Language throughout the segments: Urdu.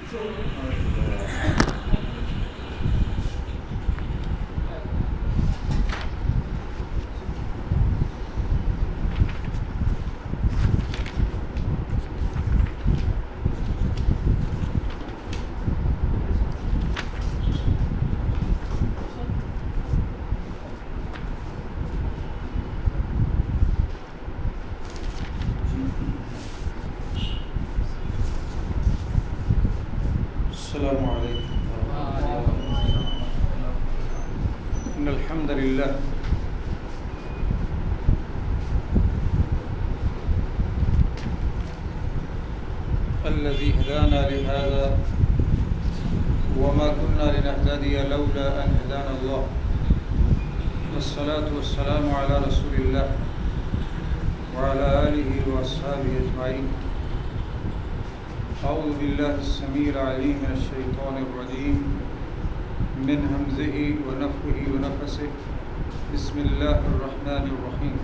السلام علیکم ورحمۃ اللہ۔ ان الحمد للہ الذي هدانا لهذا وما كنا لنهتدي لولا ان هدانا الله والصلاة والسلام على رسول الله وعلى آله واصحابه اجمعين۔ اعوذ بالله السميع العليم من الشيطان الرجيم من همزه ونفخه ونفثه بسم الله الرحمن الرحيم۔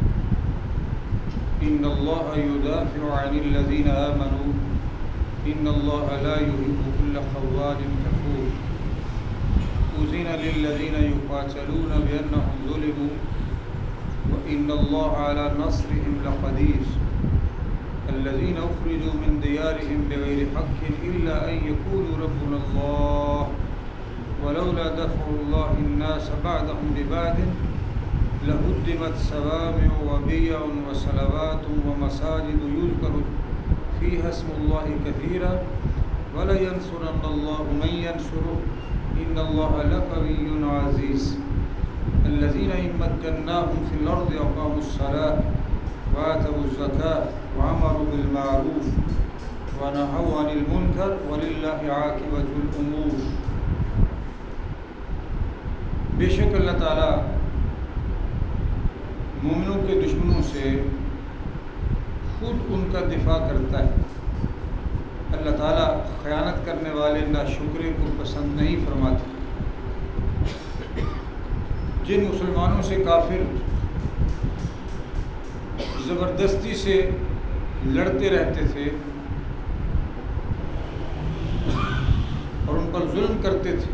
ان الله يدافع عن الذين آمنوا ان الله لا يحب كل خوان كفور۔ أذن للذين يقاتلون بأنهم ظلموا وإن الله على نصرهم لقدير۔ الذين أخرجوا من ديارهم بغير حق إلا أن يقولوا ربنا الله ولولا دفع الله الناس بعضهم ببعض لهدمت صوامع وبيع وصلوات ومساجد يذكر فيها اسم الله كثيرا ولينصرن الله من ينصره إن الله لقوي عزيز۔ الذين إن مكناهم في الأرض أقاموا الصلاة وآتوا الزكاة وأمروا بالمعروف ونهوا عن المنكر ولله عاقبة الأمور۔ بے شک اللہ تعالیٰ مومنوں کے دشمنوں سے خود ان کا دفاع کرتا ہے۔ اللہ تعالیٰ خیانت کرنے والے ناشکرے کو پسند نہیں فرماتے۔ جن مسلمانوں سے کافر زبردستی سے لڑتے رہتے تھے اور ان پر ظلم کرتے تھے،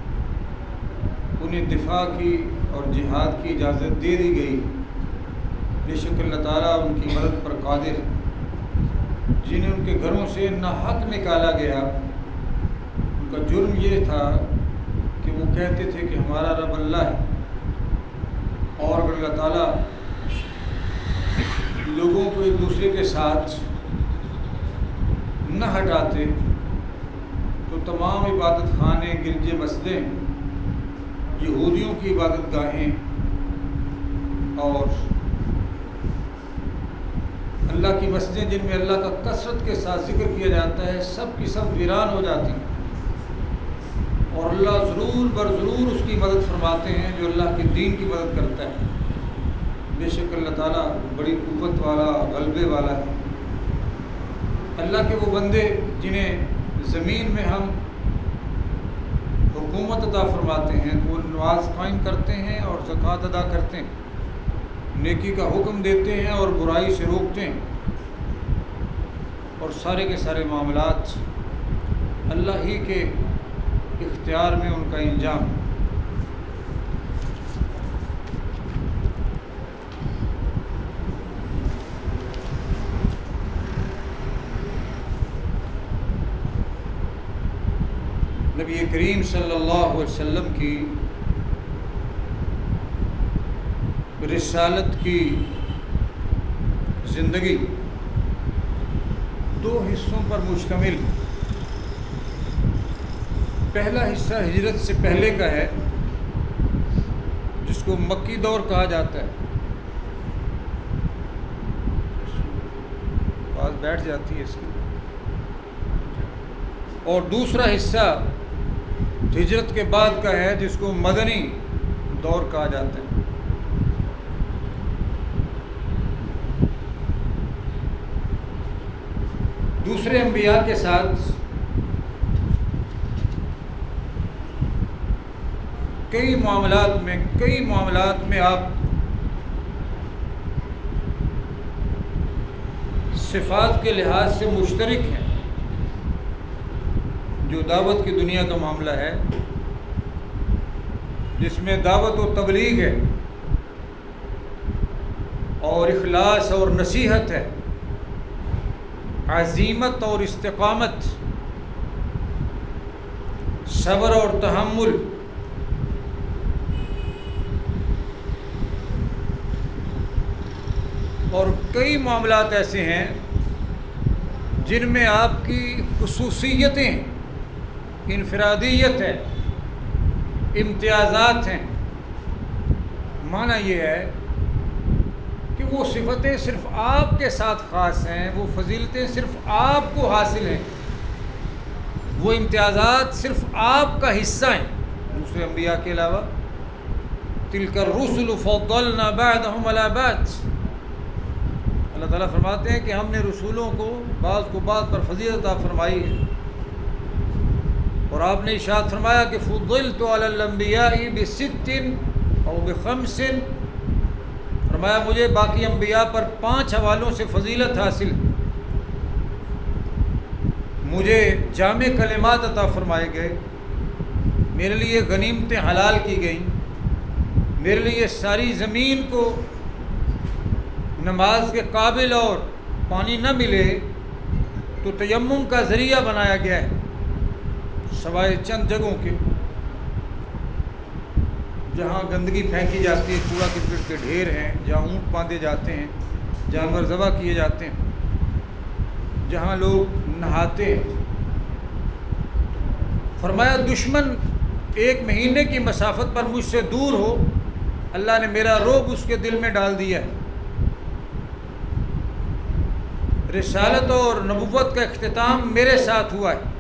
انہیں دفاع کی اور جہاد کی اجازت دے دی گئی۔ بے شک اللہ تعالیٰ ان کی مدد پر قادر ہے۔ جنہیں ان کے گھروں سے ناحق نکالا گیا، ان کا جرم یہ تھا کہ وہ کہتے تھے کہ ہمارا رب اللہ ہے، اور اگر اللہ تعالیٰ لوگوں کو ایک دوسرے کے ساتھ نہ ہٹاتے تو تمام عبادت خانے، گرجے، مسجدیں، یہودیوں کی عبادت گاہیں اور اللہ کی مسجدیں جن میں اللہ کا کثرت کے ساتھ ذکر کیا جاتا ہے، سب کی سب ویران ہو جاتی ہیں، اور اللہ ضرور برضرور اس کی مدد فرماتے ہیں جو اللہ کے دین کی مدد کرتا ہے۔ بے شک اللہ تعالیٰ بڑی قوت والا، غلبے والا ہے۔ اللہ کے وہ بندے جنہیں زمین میں ہم حکومت عطا فرماتے ہیں، وہ نماز قائم کرتے ہیں اور زکوٰۃ ادا کرتے ہیں، نیکی کا حکم دیتے ہیں اور برائی سے روکتے ہیں، اور سارے کے سارے معاملات اللہ ہی کے اختیار میں ان کا انجام۔ نبی کریم صلی اللہ علیہ وسلم کی رسالت کی زندگی دو حصوں پر مشتمل۔ پہلا حصہ ہجرت سے پہلے کا ہے، جس کو مکی دور کہا جاتا ہے۔ بات بیٹھ جاتی ہے اس کی۔ اور دوسرا حصہ ہجرت کے بعد کا ہے، جس کو مدنی دور کہا جاتا ہے۔ دوسرے انبیاء کے ساتھ کئی معاملات میں آپ صفات کے لحاظ سے مشترک ہیں، جو دعوت کی دنیا کا معاملہ ہے، جس میں دعوت و تبلیغ ہے اور اخلاص اور نصیحت ہے، عزیمت اور استقامت، صبر اور تحمل، اور کئی معاملات ایسے ہیں جن میں آپ کی خصوصیتیں، انفرادیت ہے، امتیازات ہیں۔ معنی یہ ہے کہ وہ صفتیں صرف آپ کے ساتھ خاص ہیں، وہ فضیلتیں صرف آپ کو حاصل ہیں، وہ امتیازات صرف آپ کا حصہ ہیں دوسرے انبیاء کے علاوہ۔ تلک الرسل فضلنا بعضهم علی بعض، اللہ تعالیٰ فرماتے ہیں کہ ہم نے رسولوں کو بعض کو بعض پر فضیلت عطا فرمائی ہے۔ اور آپ نے ارشاد فرمایا کہ فضلت علی الانبیاء بست او بخمس، فرمایا مجھے باقی انبیاء پر 5 حوالوں سے فضیلت حاصل، مجھے جامع کلمات عطا فرمائے گئے، میرے لیے غنیمتیں حلال کی گئیں، میرے لیے ساری زمین کو نماز کے قابل اور پانی نہ ملے تو تیمم کا ذریعہ بنایا گیا ہے، سوائے چند جگہوں کے جہاں گندگی پھینکی جاتی ہے، کوڑا کرکٹ کے ڈھیر ہیں، جہاں اونٹ باندھے جاتے ہیں، جانور ذبح کیے جاتے ہیں، جہاں لوگ نہاتے ہیں۔ فرمایا دشمن 1 مہینے کی مسافت پر مجھ سے دور ہو، اللہ نے میرا رعب اس کے دل میں ڈال دیا ہے۔ رسالت اور نبوت کا اختتام میرے ساتھ ہوا ہے،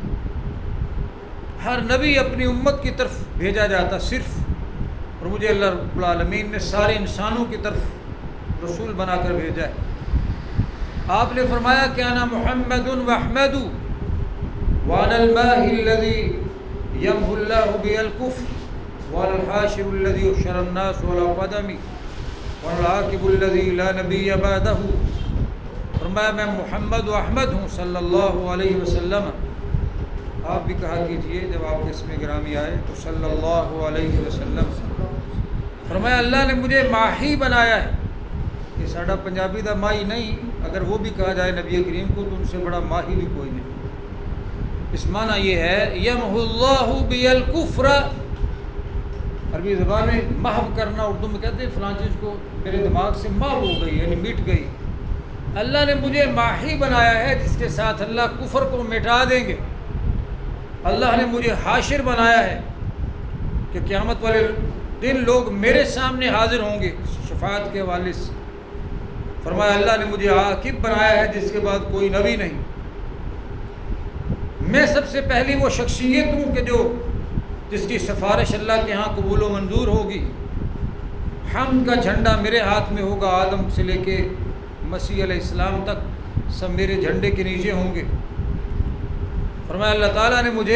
ہر نبی اپنی امت کی طرف بھیجا جاتا صرف، اور مجھے اللہ رب العالمین نے سارے انسانوں کی طرف رسول بنا کر بھیجا ہے۔ آپ نے فرمایا کہ انا محمد واحمد وانا الماحی الذی یمحو اللہ بہ الکفر وانا الحاشر الذی یحشر الناس علی قدمی وانا العاقب الذی لا نبی بعدہ۔ فرمایا میں محمد و احمد ہوں صلی اللہ علیہ وسلم۔ آپ بھی کہا کیجئے جب آپ کے اسم گرامی آئے تو صلی اللہ علیہ وسلم۔ فرمایا اللہ نے مجھے ماہی بنایا ہے، یہ ساڈا پنجابی دا ماہی نہیں، اگر وہ بھی کہا جائے نبی کریم کو تو ان سے بڑا ماہی بھی کوئی نہیں۔ اس معنی یہ ہے یمحو اللہ بہ الکفر، عربی زبان میں محو کرنا، اردو میں کہتے ہیں فلاں چیز کو میرے دماغ سے محو ہو گئی، یعنی مٹ گئی۔ اللہ نے مجھے ماہی بنایا ہے جس کے ساتھ اللہ کفر کو مٹا دیں گے۔ اللہ نے مجھے حاشر بنایا ہے کہ قیامت والے دن لوگ میرے سامنے حاضر ہوں گے شفاعت کے حوالے سے۔ فرمایا اللہ نے مجھے عاقب بنایا ہے جس کے بعد کوئی نبی نہیں، میں سب سے پہلی وہ شخصیت ہوں کہ جس کی سفارش اللہ کے ہاں قبول و منظور ہوگی۔ حمد کا جھنڈا میرے ہاتھ میں ہوگا، آدم سے لے کے مسیح علیہ السلام تک سب میرے جھنڈے کے نیچے ہوں گے۔ فرمایا اللہ تعالیٰ نے مجھے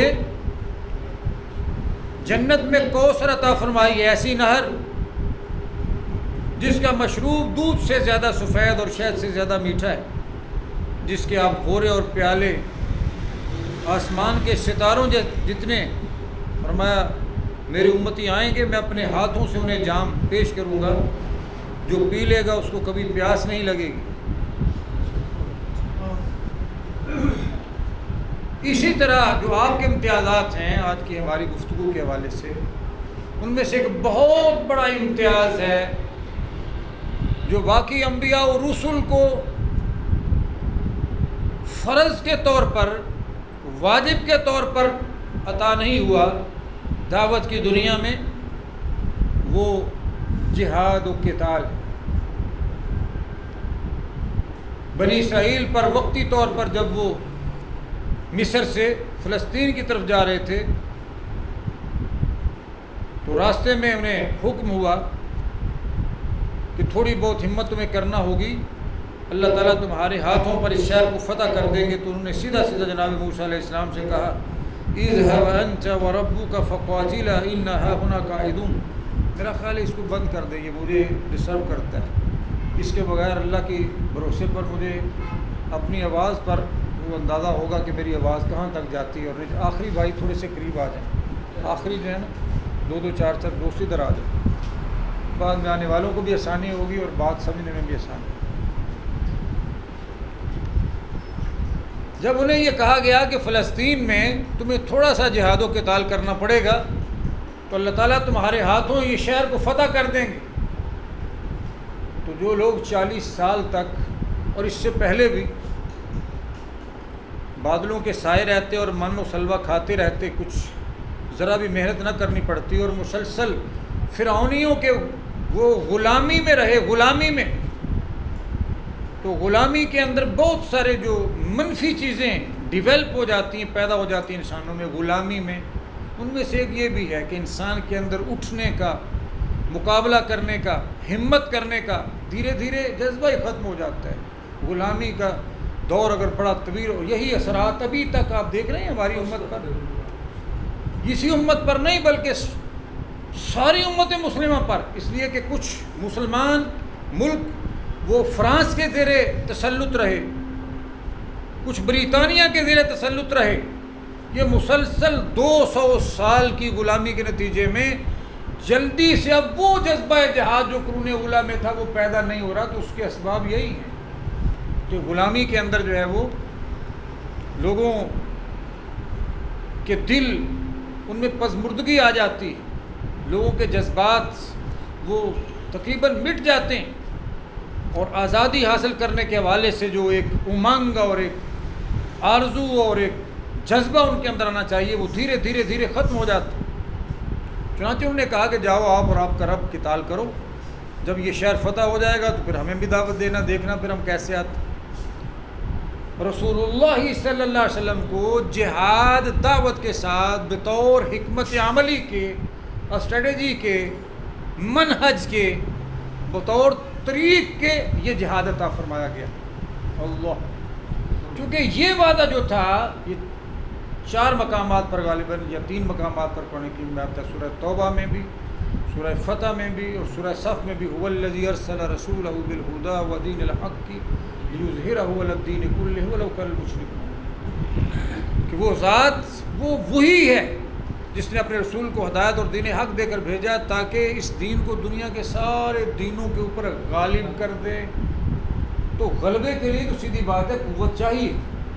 جنت میں کوثر عطا فرمائی ہے، ایسی نہر جس کا مشروب دودھ سے زیادہ سفید اور شہد سے زیادہ میٹھا ہے، جس کے آپ غورے اور پیالے آسمان کے ستاروں جتنے۔ فرمایا میری امتی آئیں گے، میں اپنے ہاتھوں سے انہیں جام پیش کروں گا، جو پی لے گا اس کو کبھی پیاس نہیں لگے گی۔ اسی طرح جو آپ کے امتیازات ہیں آج کی ہماری گفتگو کے حوالے سے، ان میں سے ایک بہت بڑا امتیاز ہے جو باقی انبیاء و رسل کو فرض کے طور پر، واجب کے طور پر عطا نہیں ہوا دعوت کی دنیا میں، وہ جہاد و قتال ہے۔ بنی اسرائیل پر وقتی طور پر جب وہ مصر سے فلسطین کی طرف جا رہے تھے تو راستے میں انہیں حکم ہوا کہ تھوڑی بہت ہمت تمہیں کرنا ہوگی، اللہ تعالیٰ تمہارے ہاتھوں پر اس شہر کو فتح کر دیں گے۔ تو انہوں نے سیدھا جناب موسیٰ علیہ السلام سے کہا اذهب انت وربك فقاتلا ان هاهنا قاعدون، میرا خیال ہے اس کو بند کر دیں، یہ مجھے ڈسٹرب کرتا ہے، اس کے بغیر اللہ کے بھروسے پر مجھے اپنی آواز پر وہ اندازہ ہوگا کہ میری آواز کہاں تک جاتی ہے. اور آخری بھائی تھوڑے سے قریب آ جائیں, آخری جو ہے نا 2 2 4 4 دوست ادھر آ جائیں, بعد میں آنے والوں کو بھی آسانی ہوگی اور بات سمجھنے میں بھی آسانی. جب انہیں یہ کہا گیا کہ فلسطین میں تمہیں تھوڑا سا جہاد و قتال کرنا پڑے گا تو اللہ تعالیٰ تمہارے ہاتھوں یہ شہر کو فتح کر دیں گے, تو جو لوگ 40 سال تک اور اس سے پہلے بھی بادلوں کے سائے رہتے اور من و سلوہ کھاتے رہتے, کچھ ذرا بھی محنت نہ کرنی پڑتی اور مسلسل فرعونیوں کے وہ غلامی میں رہے, غلامی میں, تو غلامی کے اندر بہت سارے جو منفی چیزیں ڈیولپ ہو جاتی ہیں, پیدا ہو جاتی ہیں انسانوں میں غلامی میں. ان میں سے ایک یہ بھی ہے کہ انسان کے اندر اٹھنے کا, مقابلہ کرنے کا, ہمت کرنے کا دھیرے دھیرے جذبہ ہی ختم ہو جاتا ہے. غلامی کا دور اگر بڑا طویل ہو, یہی اثرات ابھی تک آپ دیکھ رہے ہیں ہماری امت پر, اسی امت پر نہیں بلکہ ساری امت مسلمہ پر, اس لیے کہ کچھ مسلمان ملک وہ فرانس کے زیر تسلط رہے, کچھ بریطانیہ کے زیر تسلط رہے. یہ مسلسل 200 سال کی غلامی کے نتیجے میں جلدی سے اب وہ جذبہ جہاد جو قرون اولیٰ میں تھا وہ پیدا نہیں ہو رہا. تو اس کے اسباب یہی ہیں کہ غلامی کے اندر جو ہے وہ لوگوں کے دل, ان میں پژمردگی آ جاتی ہے, لوگوں کے جذبات وہ تقریباً مٹ جاتے ہیں, اور آزادی حاصل کرنے کے حوالے سے جو ایک امنگ اور ایک آرزو اور ایک جذبہ ان کے اندر آنا چاہیے وہ دھیرے دھیرے دھیرے ختم ہو جاتا ہے. چنانچہ انہوں نے کہا کہ جاؤ آپ اور آپ کا رب قتال کرو, جب یہ شہر فتح ہو جائے گا تو پھر ہمیں بھی دعوت دینا, دیکھنا پھر ہم کیسے آتے. رسول اللہ صلی اللہ علیہ وسلم کو جہاد دعوت کے ساتھ بطور حکمت عملی کے, اسٹریٹجی کے, منہج کے, بطور طریق کے یہ جہاد عطا فرمایا گیا. اللہ, کیونکہ یہ وعدہ جو تھا یہ 4 مقامات پر غالباً یا 3 مقامات پر پڑھنے کی میں آپ سورہ توبہ میں بھی, سورہ فتح میں بھی اور سورہ صف میں بھی, هو الذی ارسل رسولہ بالہدی ودین الحق لیظہرہ علی الدین کلہ ولو کری المشرکون, کہ وہ ذات وہ وہی ہے جس نے اپنے رسول کو ہدایت اور دین حق دے کر بھیجا تاکہ اس دین کو دنیا کے سارے دینوں کے اوپر غالب کر دے. تو غلبے کے لیے تو سیدھی بات ہے قوت چاہیے,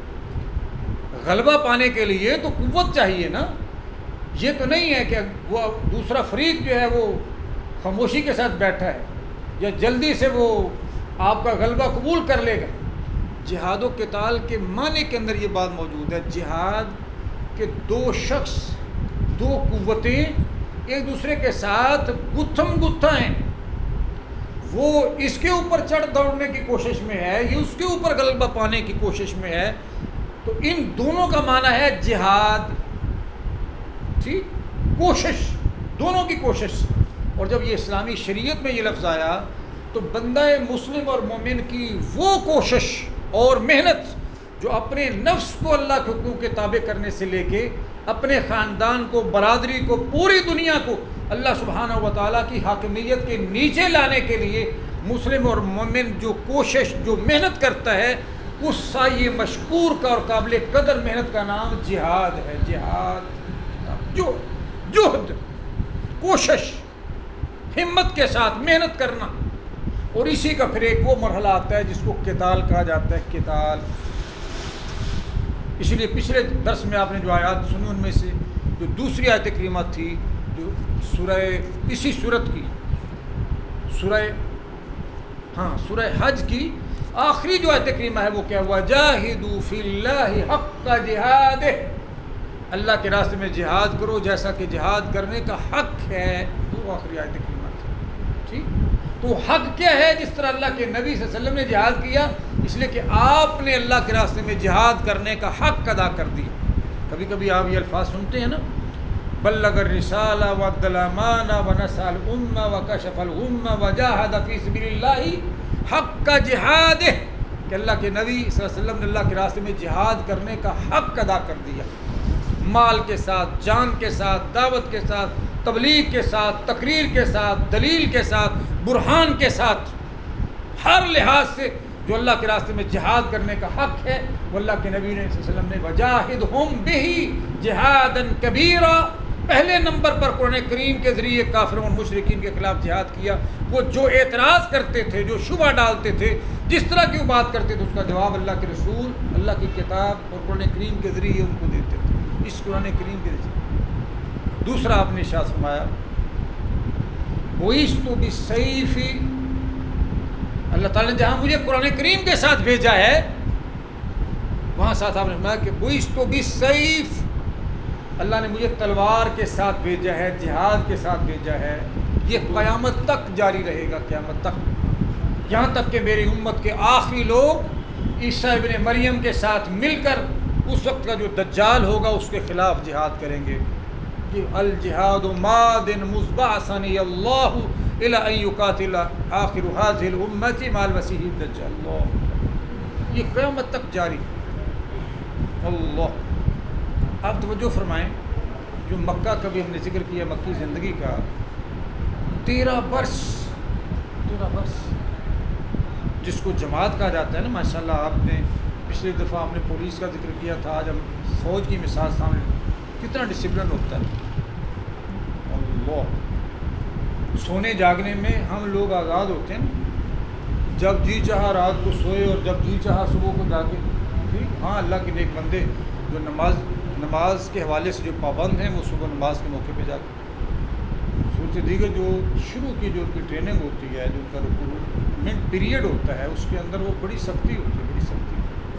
غلبہ پانے کے لیے تو قوت چاہیے نا. یہ تو نہیں ہے کہ وہ دوسرا فریق جو ہے وہ خاموشی کے ساتھ بیٹھا ہے یا جلدی سے وہ آپ کا غلبہ قبول کر لے گا. جہاد و قتال کے معنی کے اندر یہ بات موجود ہے, جہاد کے 2 شخص, 2 قوتیں ایک دوسرے کے ساتھ گتھم گتھا ہیں, وہ اس کے اوپر چڑھ دوڑنے کی کوشش میں ہے, یہ اس کے اوپر غلبہ پانے کی کوشش میں ہے. تو ان دونوں کا معنی ہے جہاد, ٹھیک, کوشش, دونوں کی کوشش. اور جب یہ اسلامی شریعت میں یہ لفظ آیا تو بندہ مسلم اور مومن کی وہ کوشش اور محنت جو اپنے نفس کو اللہ کے حکم کے تابع کرنے سے لے کے اپنے خاندان کو, برادری کو, پوری دنیا کو اللہ سبحانہ و تعالیٰ کی حاکمیت کے نیچے لانے کے لیے مسلم اور مومن جو کوشش, جو محنت کرتا ہے, اس سایہ مشکور کا اور قابل قدر محنت کا نام جہاد ہے. جہاد, جہد, کوشش, ہمت کے ساتھ محنت کرنا. اور اسی کا پھر ایک وہ مرحلہ آتا ہے جس کو قتال کہا جاتا ہے, قتال. اس لیے پچھلے درس میں آپ نے جو آیات سنی ان میں سے جو دوسری آیت کریمہ تھی جو سورہ, اسی سورت کی سورہ حج کی آخری جو آیت کریمہ ہے وہ کیا ہوا, جاہدوا فی اللہ حق جہادہ, اللہ کے راستے میں جہاد کرو جیسا کہ جہاد کرنے کا حق ہے. وہ آخری آیت کریمہ تھی, ٹھیک. تو حق کیا ہے؟ جس طرح اللہ کے نبی صلی اللہ علیہ وسلم نے جہاد کیا, اس لیے کہ آپ نے اللہ کے راستے میں جہاد کرنے کا حق ادا کر دیا. کبھی کبھی آپ یہ الفاظ سنتے ہیں نا, بلغ الرسالہ وادى الامانہ ونصح الامہ وکشف الغمہ وجاہد فی سبیل اللہ حق جہادہ, کہ اللہ کے نبی صلی اللہ علیہ وسلم نے اللہ کے راستے میں جہاد کرنے کا حق ادا کر دیا, مال کے ساتھ, جان کے ساتھ, دعوت کے ساتھ, تبلیغ کے ساتھ, تقریر کے ساتھ, دلیل کے ساتھ, برہان کے ساتھ, ہر لحاظ سے جو اللہ کے راستے میں جہاد کرنے کا حق ہے، وہ اللہ کے نبی صلی اللہ علیہ وسلم نے وجاہدہم بہ جہادا کبیرا، پہلے نمبر پر قرآن کریم کے ذریعے کافروں اور مشرکین کے خلاف جہاد کیا۔ وہ جو اعتراض کرتے تھے، جو شبہ ڈالتے تھے، جس طرح کی وہ بات کرتے تھے، اس کا جواب اللہ کے رسول، اللہ کی کتاب اور قرآن کریم کے ذریعے ان کو دیتے تھے، اس قرآن کریم کے ذریعے۔ دوسرا آپ نے ارشاد فرمایا بُعِثْتُ بِالسَّيْفِ، اللہ تعالیٰ نے جہاں مجھے قرآن کریم کے ساتھ بھیجا ہے، وہاں ساتھ آپ نے فرمایا کہ بُعِثْتُ بِالسَّيْفِ، اللہ نے مجھے تلوار کے ساتھ بھیجا ہے، جہاد کے ساتھ بھیجا ہے۔ یہ قیامت تک جاری رہے گا، قیامت تک، یہاں تک کہ میری امت کے آخری لوگ عیسیٰ ابن مریم کے ساتھ مل کر اس وقت کا جو دجال ہوگا اس کے خلاف جہاد کریں گے کہ الجہاد ماد مزبعثنی اللہ الی ان یقاتل آخر هذه الامة مع المسیح الدجال، اللہ، یہ قیامت تک جاری ہے۔ اللہ، آپ توجہ فرمائیں، جو مکہ کا بھی ہم نے ذکر کیا، مکی زندگی کا 13 برس جس کو جماعت کہا جاتا ہے نا، ماشاءاللہ آپ نے پچھلی دفعہ ہم نے پولیس کا ذکر کیا تھا، آج ہم فوج کی مثال سامنے، کتنا ڈسپلن ہوتا ہے۔ اللہ، سونے جاگنے میں ہم لوگ آزاد ہوتے ہیں نا، جب جی چاہا رات کو سوئے اور جب جی چاہا صبح کو جاگے، ٹھیک، ہاں اللہ کے نیک بندے جو نماز کے حوالے سے جو پابند ہیں، وہ صبح نماز کے موقع پہ جاتے ہیں۔ صورت دیگر جو شروع کی جو ان کی ٹریننگ ہوتی ہے، جو ان کا ریکروٹمنٹ پیریڈ ہوتا ہے، اس کے اندر وہ بڑی سختی ہوتی ہے، بڑی سختی۔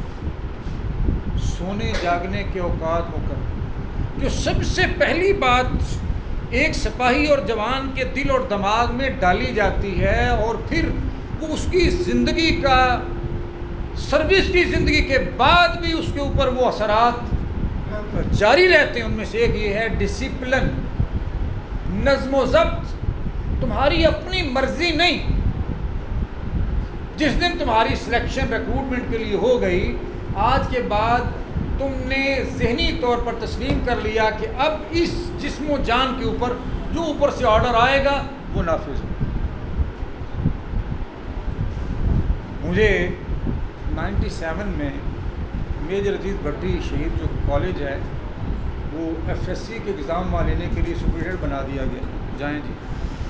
سونے جاگنے کے اوقات مقرر، جو سب سے پہلی بات ایک سپاہی اور جوان کے دل اور دماغ میں ڈالی جاتی ہے، اور پھر وہ اس کی زندگی کا، سروس کی زندگی کے بعد بھی اس کے اوپر وہ اثرات جاری رہتے ہیں، ان میں سے ایک یہ ہے ڈسپلن، نظم و ضبط، تمہاری اپنی مرضی نہیں۔ جس دن تمہاری سلیکشن ریکروٹمنٹ کے لیے ہو گئی، آج کے بعد تم نے ذہنی طور پر تسلیم کر لیا کہ اب اس جسم و جان کے اوپر جو اوپر سے آرڈر آئے گا وہ نافذ ہو۔ مجھے 97 میں میجر عزیز بھٹی شہید جو کالج ہے، وہ ایف ایس سی کے ایگزام وہاں لینے کے لیے سپرنٹینڈنٹ بنا دیا گیا، جائیں جی۔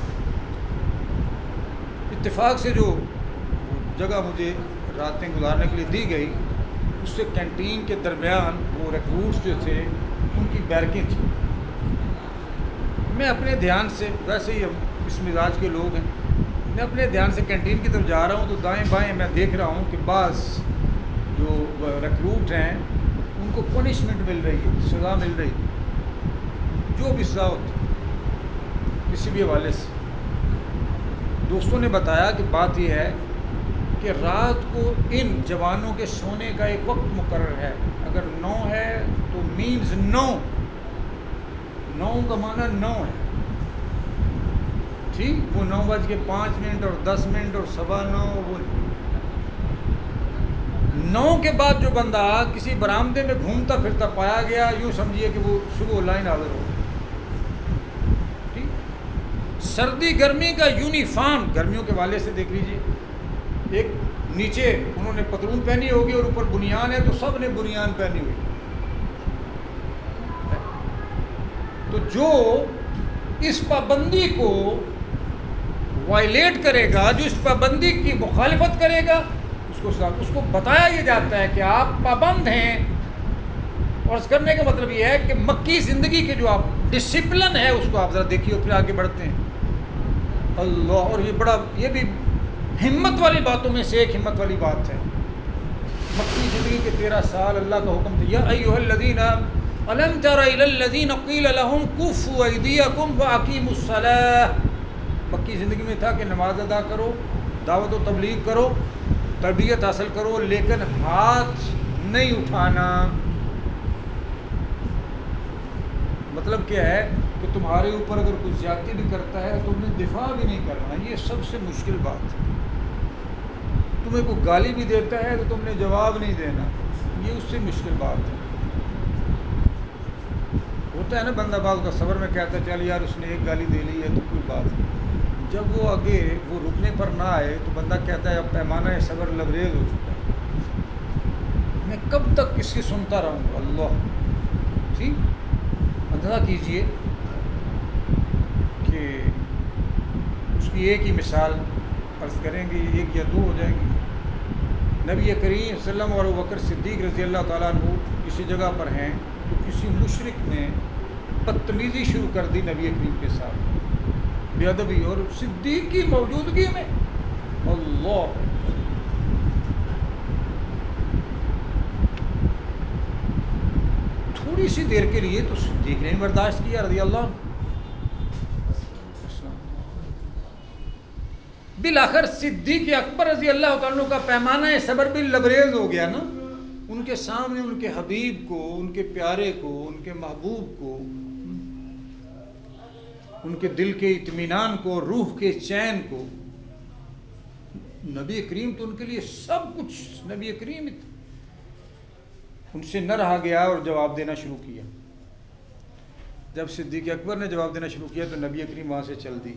اتفاق سے جو جگہ مجھے راتیں گزارنے کے لیے دی گئی، اس سے کینٹین کے درمیان وہ ریکروٹس جو تھے ان کی بیرکیں تھیں۔ میں اپنے دھیان سے، ویسے ہی ہم اس مزاج کے لوگ ہیں، میں اپنے دھیان سے کینٹین کی طرف جا رہا ہوں تو دائیں بائیں میں دیکھ رہا ہوں کہ بعض جو ریکروٹ ہیں ان کو پنشمنٹ مل رہی ہے، سزا مل رہی ہے، جو بھی سزا ہوتی کسی بھی حوالے سے۔ دوستوں نے بتایا کہ بات یہ ہے کہ رات کو ان جوانوں کے سونے کا ایک وقت مقرر ہے، اگر 9 ہے تو مینز 9 کا معنی 9 ہے، ٹھیک، وہ 9:05 اور 10 اور 9:15، وہ 9 کے بعد جو بندہ کسی برآمدے میں گھومتا پھرتا پایا گیا، یوں سمجھیے کہ وہ صبح لائن حاضر ہو گئی، ٹھیک۔ سردی گرمی کا یونیفارم، گرمیوں کے والے سے دیکھ لیجئے، ایک نیچے انہوں نے پتلون پہنی ہوگی اور اوپر بنیان ہے، تو سب نے بنیان پہنی ہوئی، تو جو اس پابندی کو وائلیٹ کرے گا، جو اس پابندی کی مخالفت کرے گا، اس کو بتایا یہ جاتا ہے کہ آپ پابند ہیں۔ اور اس کرنے کا مطلب یہ ہے کہ مکی زندگی کے جو آپ ڈسپلن ہے اس کو آپ ذرا دیکھیے، اور پھر آگے بڑھتے ہیں۔ اللہ، اور یہ بھی ہمت والی باتوں میں سے ایک ہمت والی بات ہے۔ مکی زندگی کے 13 سال اللہ کا حکم تھا، یا ایھا الذین الم تر الی الذین قیل لهم کفوا ایدیکم واقیموا الصلاۃ، مکی زندگی میں تھا کہ نماز ادا کرو، دعوت و تبلیغ کرو، تربیت حاصل کرو، لیکن ہاتھ نہیں اٹھانا۔ مطلب کیا ہے کہ تمہارے اوپر اگر کوئی زیادتی بھی کرتا ہے تو تم نے دفاع بھی نہیں کرنا، یہ سب سے مشکل بات ہے۔ تمہیں کوئی گالی بھی دیتا ہے تو تم نے جواب نہیں دینا، یہ اس سے مشکل بات ہے۔ ہوتا ہے نا بندہ بعض کا صبر میں کہتا ہے چل یار اس نے ایک گالی دے لی ہے تو کوئی بات نہیں، جب وہ آگے وہ رکنے پر نہ آئے تو بندہ کہتا ہے اب پیمانہ صبر لبریز ہو چکا ہے، میں کب تک اس کی سنتا رہوں گا؟ اللہ ٹھیک، اندازہ کیجئے کہ اس کی ایک ہی مثال عرض کریں گے، ایک یا دو ہو جائیں گی۔ نبی کریم صلی اللہ علیہ وسلم اور ابوبکر صدیق رضی اللہ تعالیٰ عنہ کسی جگہ پر ہیں تو کسی مشرک نے بدتمیزی شروع کر دی نبی کریم کے ساتھ، بے ادبی، اور صدیق کی موجودگی میں۔ اللہ، تھوڑی سی دیر کے لیے تو صدیق نے برداشت کیا رضی اللہ عنہ، بالآخر صدیق اکبر رضی اللہ تعالیٰ عنہ کا پیمانہ صبر بھی لبریز ہو گیا نا، ان کے سامنے ان کے حبیب کو، ان کے پیارے کو، ان کے محبوب کو، ان کے دل کے اطمینان کو، روح کے چین کو، نبی کریم تو ان کے لیے سب کچھ، نبی کریم ان سے نہ رہا گیا اور جواب دینا شروع کیا۔ جب صدیق اکبر نے جواب دینا شروع کیا تو نبی کریم وہاں سے چل دی۔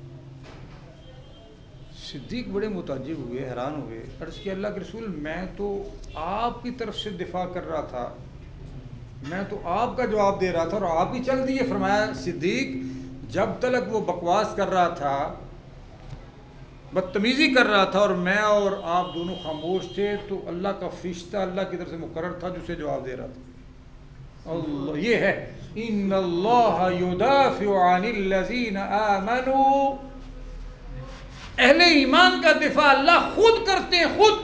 صدیق بڑے متعجب ہوئے، حیران ہوئے، عرض کیا اللہ کے رسول میں تو آپ کی طرف سے دفاع کر رہا تھا، میں تو آپ کا جواب دے رہا تھا اور آپ ہی چل دیے۔ فرمایا صدیق جب تک وہ بکواس کر رہا تھا، بدتمیزی کر رہا تھا، اور میں اور آپ دونوں خاموش تھے، تو اللہ کا فرشتہ اللہ کی طرف سے مقرر تھا جو اسے جواب دے رہا تھا۔ اللہ، یہ ہے ان اللہ یدافع عن الذین آمنوا، اہل ایمان کا دفاع اللہ خود کرتے ہیں، خود۔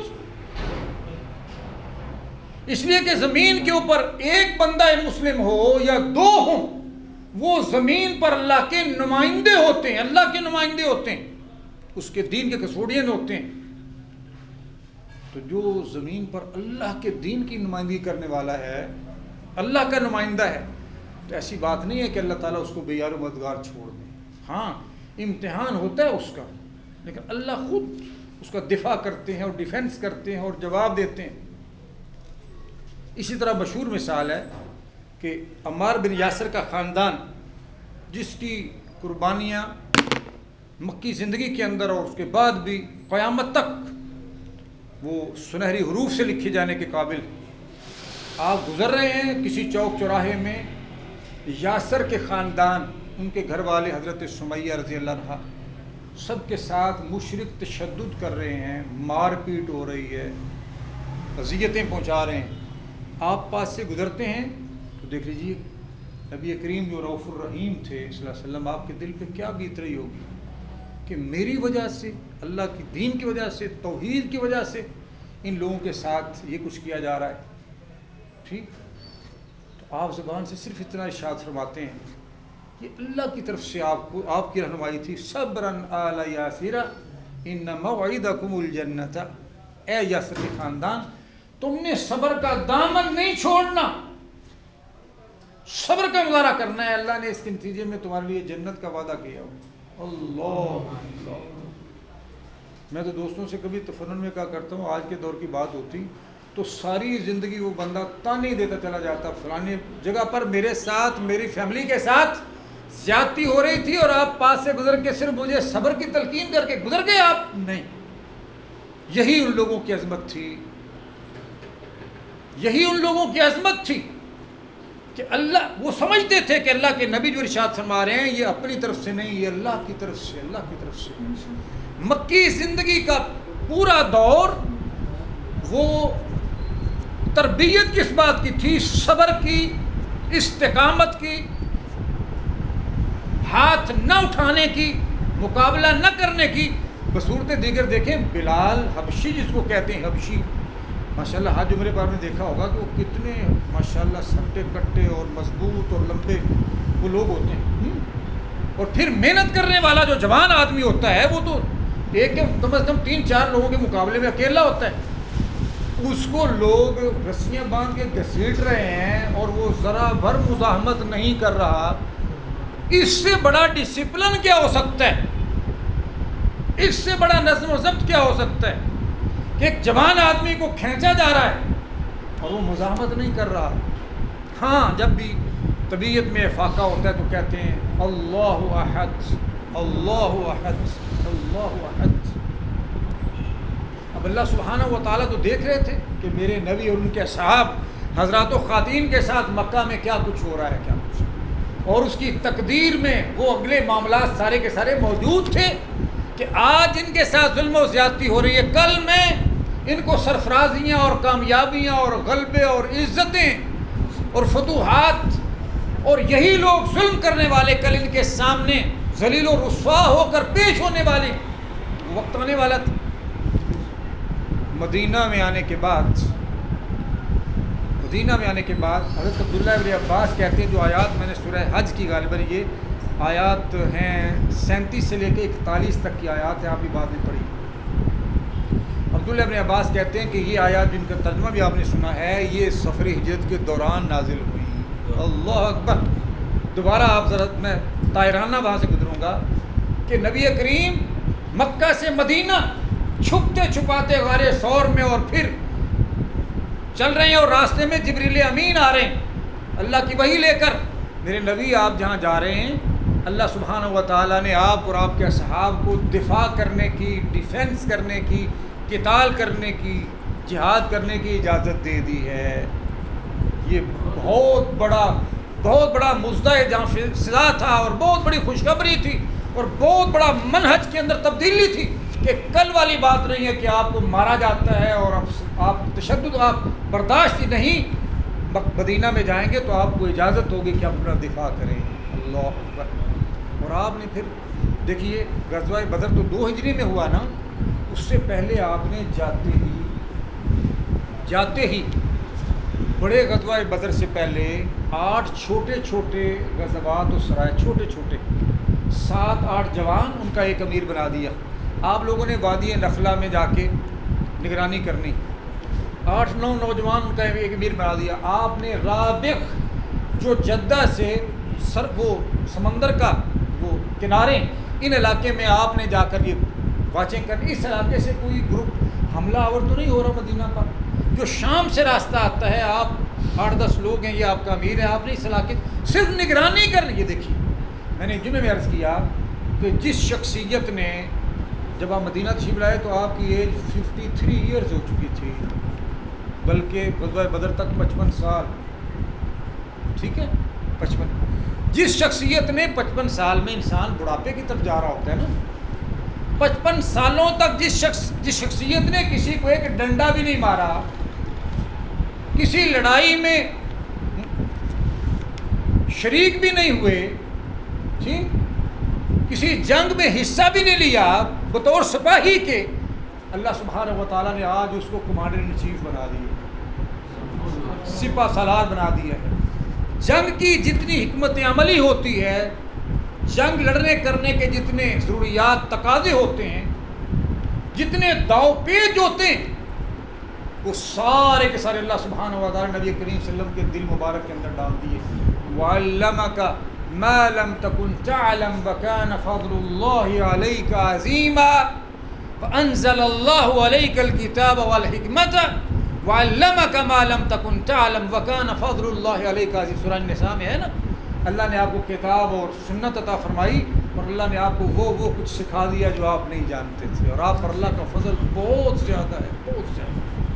اس لیے کہ زمین کے اوپر ایک بندہ مسلم ہو یا دو ہوں، وہ زمین پر اللہ کے نمائندے ہوتے ہیں، اللہ کے نمائندے ہوتے ہیں، اس کے دین کے کسٹوڈین ہوتے ہیں۔ تو جو زمین پر اللہ کے دین کی نمائندگی کرنے والا ہے، اللہ کا نمائندہ ہے، تو ایسی بات نہیں ہے کہ اللہ تعالیٰ اس کو بے یار و مددگار چھوڑ دیں۔ ہاں امتحان ہوتا ہے اس کا، لیکن اللہ خود اس کا دفاع کرتے ہیں اور ڈیفینس کرتے ہیں اور جواب دیتے ہیں۔ اسی طرح مشہور مثال ہے کہ عمار بن یاسر کا خاندان، جس کی قربانیاں مکی زندگی کے اندر اور اس کے بعد بھی قیامت تک وہ سنہری حروف سے لکھے جانے کے قابل۔ آپ گزر رہے ہیں کسی چوک چوراہے میں، یاسر کے خاندان، ان کے گھر والے حضرت سمیہ رضی اللہ عنہا سب کے ساتھ مشرک تشدد کر رہے ہیں، مار پیٹ ہو رہی ہے، اذیتیں پہنچا رہے ہیں۔ آپ پاس سے گزرتے ہیں تو دیکھ لیجیے نبی کریم جو رؤوف الرحیم تھے صلی اللہ علیہ وسلم، آپ کے دل پہ کیا بیت رہی ہوگی کہ میری وجہ سے، اللہ کی دین کی وجہ سے، توحید کی وجہ سے ان لوگوں کے ساتھ یہ کچھ کیا جا رہا ہے۔ ٹھیک، تو آپ زبان سے صرف اتنا ارشاد فرماتے ہیں کہ اللہ کی طرف سے آپ کو، آپ کی رہنمائی تھی، صبراً آل یاسر ان موعدکم الجنۃ، اے یاسر کے خاندان تم نے صبر کا دامن نہیں چھوڑنا، صبر کا مظاہرہ کرنا ہے، اللہ نے اس کے نتیجے میں تمہارے لیے جنت کا وعدہ کیا ہو۔ اللہ، میں تو دوستوں سے کبھی تفنن میں کہا کرتا ہوں، آج کے دور کی بات ہوتی تو ساری زندگی وہ بندہ تانے دیتا چلا جاتا، فلانے جگہ پر میرے ساتھ، میری فیملی کے ساتھ زیادتی ہو رہی تھی اور آپ پاس سے گزر کے صرف مجھے صبر کی تلقین کر کے گزر گئے آپ۔ نہیں، یہی ان لوگوں کی عظمت تھی، یہی ان لوگوں کی عظمت تھی کہ اللہ، وہ سمجھتے تھے کہ اللہ کے نبی جو ارشاد فرما رہے ہیں یہ اپنی طرف سے نہیں، یہ اللہ کی طرف سے، اللہ کی طرف سے۔ مکی زندگی کا پورا دور وہ تربیت کس بات کی تھی؟ صبر کی، استقامت کی، ہاتھ نہ اٹھانے کی، مقابلہ نہ کرنے کی۔ بصورت دیگر دیکھیں بلال حبشی جس کو کہتے ہیں، حبشی، ماشاءاللہ حج عمرے پر نے دیکھا ہوگا کہ وہ کتنے ماشاءاللہ سٹے کٹے اور مضبوط اور لمبے وہ لوگ ہوتے ہیں، اور پھر محنت کرنے والا جو جوان آدمی ہوتا ہے وہ تو ایک کے کم از کم 3-4 لوگوں کے مقابلے میں اکیلا ہوتا ہے، اس کو لوگ رسیاں باندھ کے گھسیٹ رہے ہیں اور وہ ذرا بھر مزاحمت نہیں کر رہا۔ اس سے بڑا ڈسپلن کیا ہو سکتا ہے؟ اس سے بڑا نظم و ضبط کیا ہو سکتا ہے کہ ایک جوان آدمی کو کھینچا جا رہا ہے اور وہ مزاحمت نہیں کر رہا۔ ہاں جب بھی طبیعت میں فاقہ ہوتا ہے تو کہتے ہیں اللہ احد، اللہ احد، اللہ احد۔ اب اللہ سبحانہ و تعالیٰ تو دیکھ رہے تھے کہ میرے نبی اور ان کے اصحاب حضرات و خواتین کے ساتھ مکہ میں کیا کچھ ہو رہا ہے، کیا کچھ، اور اس کی تقدیر میں وہ اگلے معاملات سارے کے سارے موجود تھے کہ آج ان کے ساتھ ظلم و زیادتی ہو رہی ہے، کل میں ان کو سرفرازیاں اور کامیابیاں اور غلبے اور عزتیں اور فتوحات، اور یہی لوگ ظلم کرنے والے کل ان کے سامنے ذلیل و رسوا ہو کر پیش ہونے والے، وہ وقت آنے والا تھا۔ مدینہ میں آنے کے بعد حضرت عبداللہ ابن عباس کہتے ہیں، جو آیات میں نے سورہ حج کی غالباً یہ آیات ہیں 37 سے لے کے 41 تک کی آیات ہیں، آپ بھی بعد میں پڑھی۔ عبداللہ ابن عباس کہتے ہیں کہ یہ آیات جن کا ترجمہ بھی آپ نے سنا ہے، یہ سفر ہجرت کے دوران نازل ہوئی۔ اللہ اکبر۔ دوبارہ آپ ذرا، میں طائرانہ وہاں سے گزروں گا کہ نبی کریم مکہ سے مدینہ چھپتے چھپاتے غار ثور میں، اور پھر چل رہے ہیں اور راستے میں جبریل امین آ رہے ہیں اللہ کی وحی لے کر، میرے نبی آپ جہاں جا رہے ہیں اللہ سبحانہ و تعالیٰ نے آپ اور آپ کے اصحاب کو دفاع کرنے کی، ڈیفنس کرنے کی، قتال کرنے کی، جہاد کرنے کی اجازت دے دی ہے۔ یہ بہت بڑا مزدہ جہاں سزا تھا، اور بہت بڑی خوشخبری تھی، اور بہت بڑا منہج کے اندر تبدیلی تھی کہ کل والی بات نہیں ہے کہ آپ کو مارا جاتا ہے اور آپ تشدد آپ برداشت نہیں، مدینہ میں جائیں گے تو آپ کو اجازت ہوگی کہ آپ اپنا دفاع کریں۔ اللہ اکبر۔ اور آپ نے پھر دیکھیے غزوہ بدر تو 2 ہجری میں ہوا نا، اس سے پہلے آپ نے جاتے ہی بڑے غزوہ بدر سے پہلے 8 چھوٹے چھوٹے غزوات و سرائے، چھوٹے چھوٹے 7-8 جوان ان کا ایک امیر بنا دیا۔ آپ لوگوں نے وادی نخلا میں جا کے نگرانی کرنی، 8-9 نوجوان ان کا ایک امیر بنا دیا۔ آپ نے رابغ جو جدہ سے وہ سمندر کا وہ کنارے، ان علاقے میں آپ نے جا کر یہ واچنگ کرنی۔ اس علاقے سے کوئی گروپ حملہ آور تو نہیں ہو رہا مدینہ پر، جو شام سے راستہ آتا ہے، آپ 8-10 لوگ ہیں، یہ آپ کا امیر ہے، آپ نے اس علاقے صرف نگرانی کرنی۔ یہ دیکھیے میں نے جمعے میں عرض کیا کہ جس شخصیت نے، جب آپ مدینہ تشریف لائے تو آپ کی ایج 53 ایئرز ہو چکی تھی، بلکہ غزوہ بدر تک 55 سال، ٹھیک ہے 55۔ جس شخصیت نے 55 سال میں انسان بڑھاپے کی طرف جا رہا ہوتا ہے نا، 55 سالوں تک جس شخصیت نے کسی کو ایک ڈنڈا بھی نہیں مارا، کسی لڑائی میں شریک بھی نہیں ہوئے، ٹھیک، کسی جنگ میں حصہ بھی نہیں لیا بطور سپاہی کے، اللہ سبحانہ و تعالیٰ نے آج اس کو کمانڈر ان چیف بنا دیا، سپہ سالار بنا دیا ہے۔ جنگ کی جتنی حکمت عملی ہوتی ہے، جنگ لڑنے کرنے کے جتنے ضروریات تقاضے ہوتے ہیں، جتنے داؤ پیچ ہوتے ہیں، وہ سارے کے سارے اللہ سبحانہ و تعالیٰ نبی کریم صلی اللہ علیہ وسلم کے دل مبارک کے اندر ڈال دیے۔ وَعَلَّمَكَ مَا لَمْ تَكُنْ تَعْلَمْ وَكَانَ فَضْلُ اللَّهِ عَلَيْكَ عَظِيمًا فَأَنزَلَ اللَّهُ عَلَيْكَ الْكِتَابَ وَالْحِكْمَةَ وَعَلَّمَكَ مَا لَمْ تَكُنْ تَعْلَمْ وَكَانَ فَضْلُ اللَّهِ عَلَيْكَ عَظِيمًا۔ سورہ النساء میں ہے نا، اللہ نے آپ کو کتاب اور سنت عطا فرمائی، اور اللہ نے آپ کو وہ کچھ سکھا دیا جو آپ نہیں جانتے تھے، اور آپ پر اللہ کا فضل بہت زیادہ ہے، بہت زیادہ۔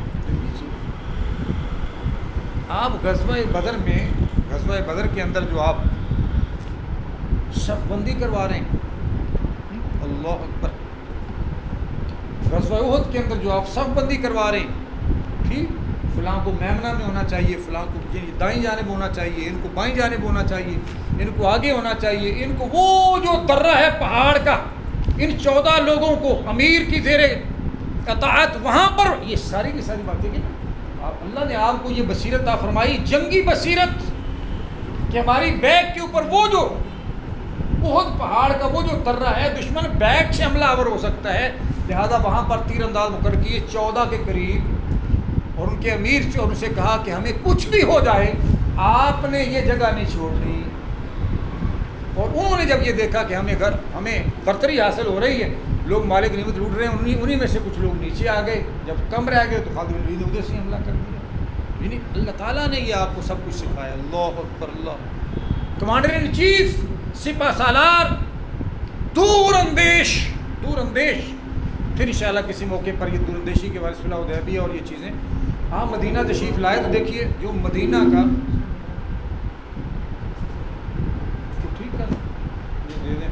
آپ غزوہ بدر کے اندر جو آپ صف بندی کروا رہے ہیں، اللہ اکبر، غزوہ احد کے اندر جو آپ صف بندی کروا رہے ہیں، ٹھیک، فلاں کو میمنہ میں ہونا چاہیے، فلاں کو دائیں جانب ہونا چاہیے، ان کو بائیں جانب ہونا چاہیے، ان کو آگے ہونا چاہیے، ان کو وہ جو درہ ہے پہاڑ کا، ان 14 لوگوں کو امیر کی زیر اطاعت وہاں پر، یہ ساری کی ساری باتیں کہ نا اللہ نے آپ کو یہ بصیرت عطا فرمائی، جنگی بصیرت، کہ ہماری بیک کے اوپر وہ جو احد پہاڑ کا وہ جو درہ ہے، دشمن بیک سے حملہ آور ہو سکتا ہے، لہذا وہاں پر تیر انداز مقرر کیے 14 کے قریب، اور ان کے امیر سے، اور ان سے کہا کہ ہمیں کچھ بھی ہو جائے آپ نے یہ جگہ نہیں چھوڑنی۔ اور انہوں نے جب یہ دیکھا کہ ہمیں برتری حاصل ہو رہی ہے، لوگ مالک غنیمت لوٹ رہے ہیں، انہی میں سے کچھ لوگ نیچے آ گئے، جب کم رہ گئے تو خالد بن ولید نے ادھر سے حملہ کر دیا۔ یعنی اللہ تعالیٰ نے یہ آپ کو سب کچھ سکھایا۔ اللہ اکبر، اللہ، کمانڈر ان چیف، سپہ سالار، دور اندیش پھر انشاءاللہ کسی موقع پر یہ دور اندیشی کے بارے صلح حدیبیہ اور یہ چیزیں آپ مدینہ تشریف لائے تو دیکھیے جو مدینہ کا ٹھیک ہے دے دیں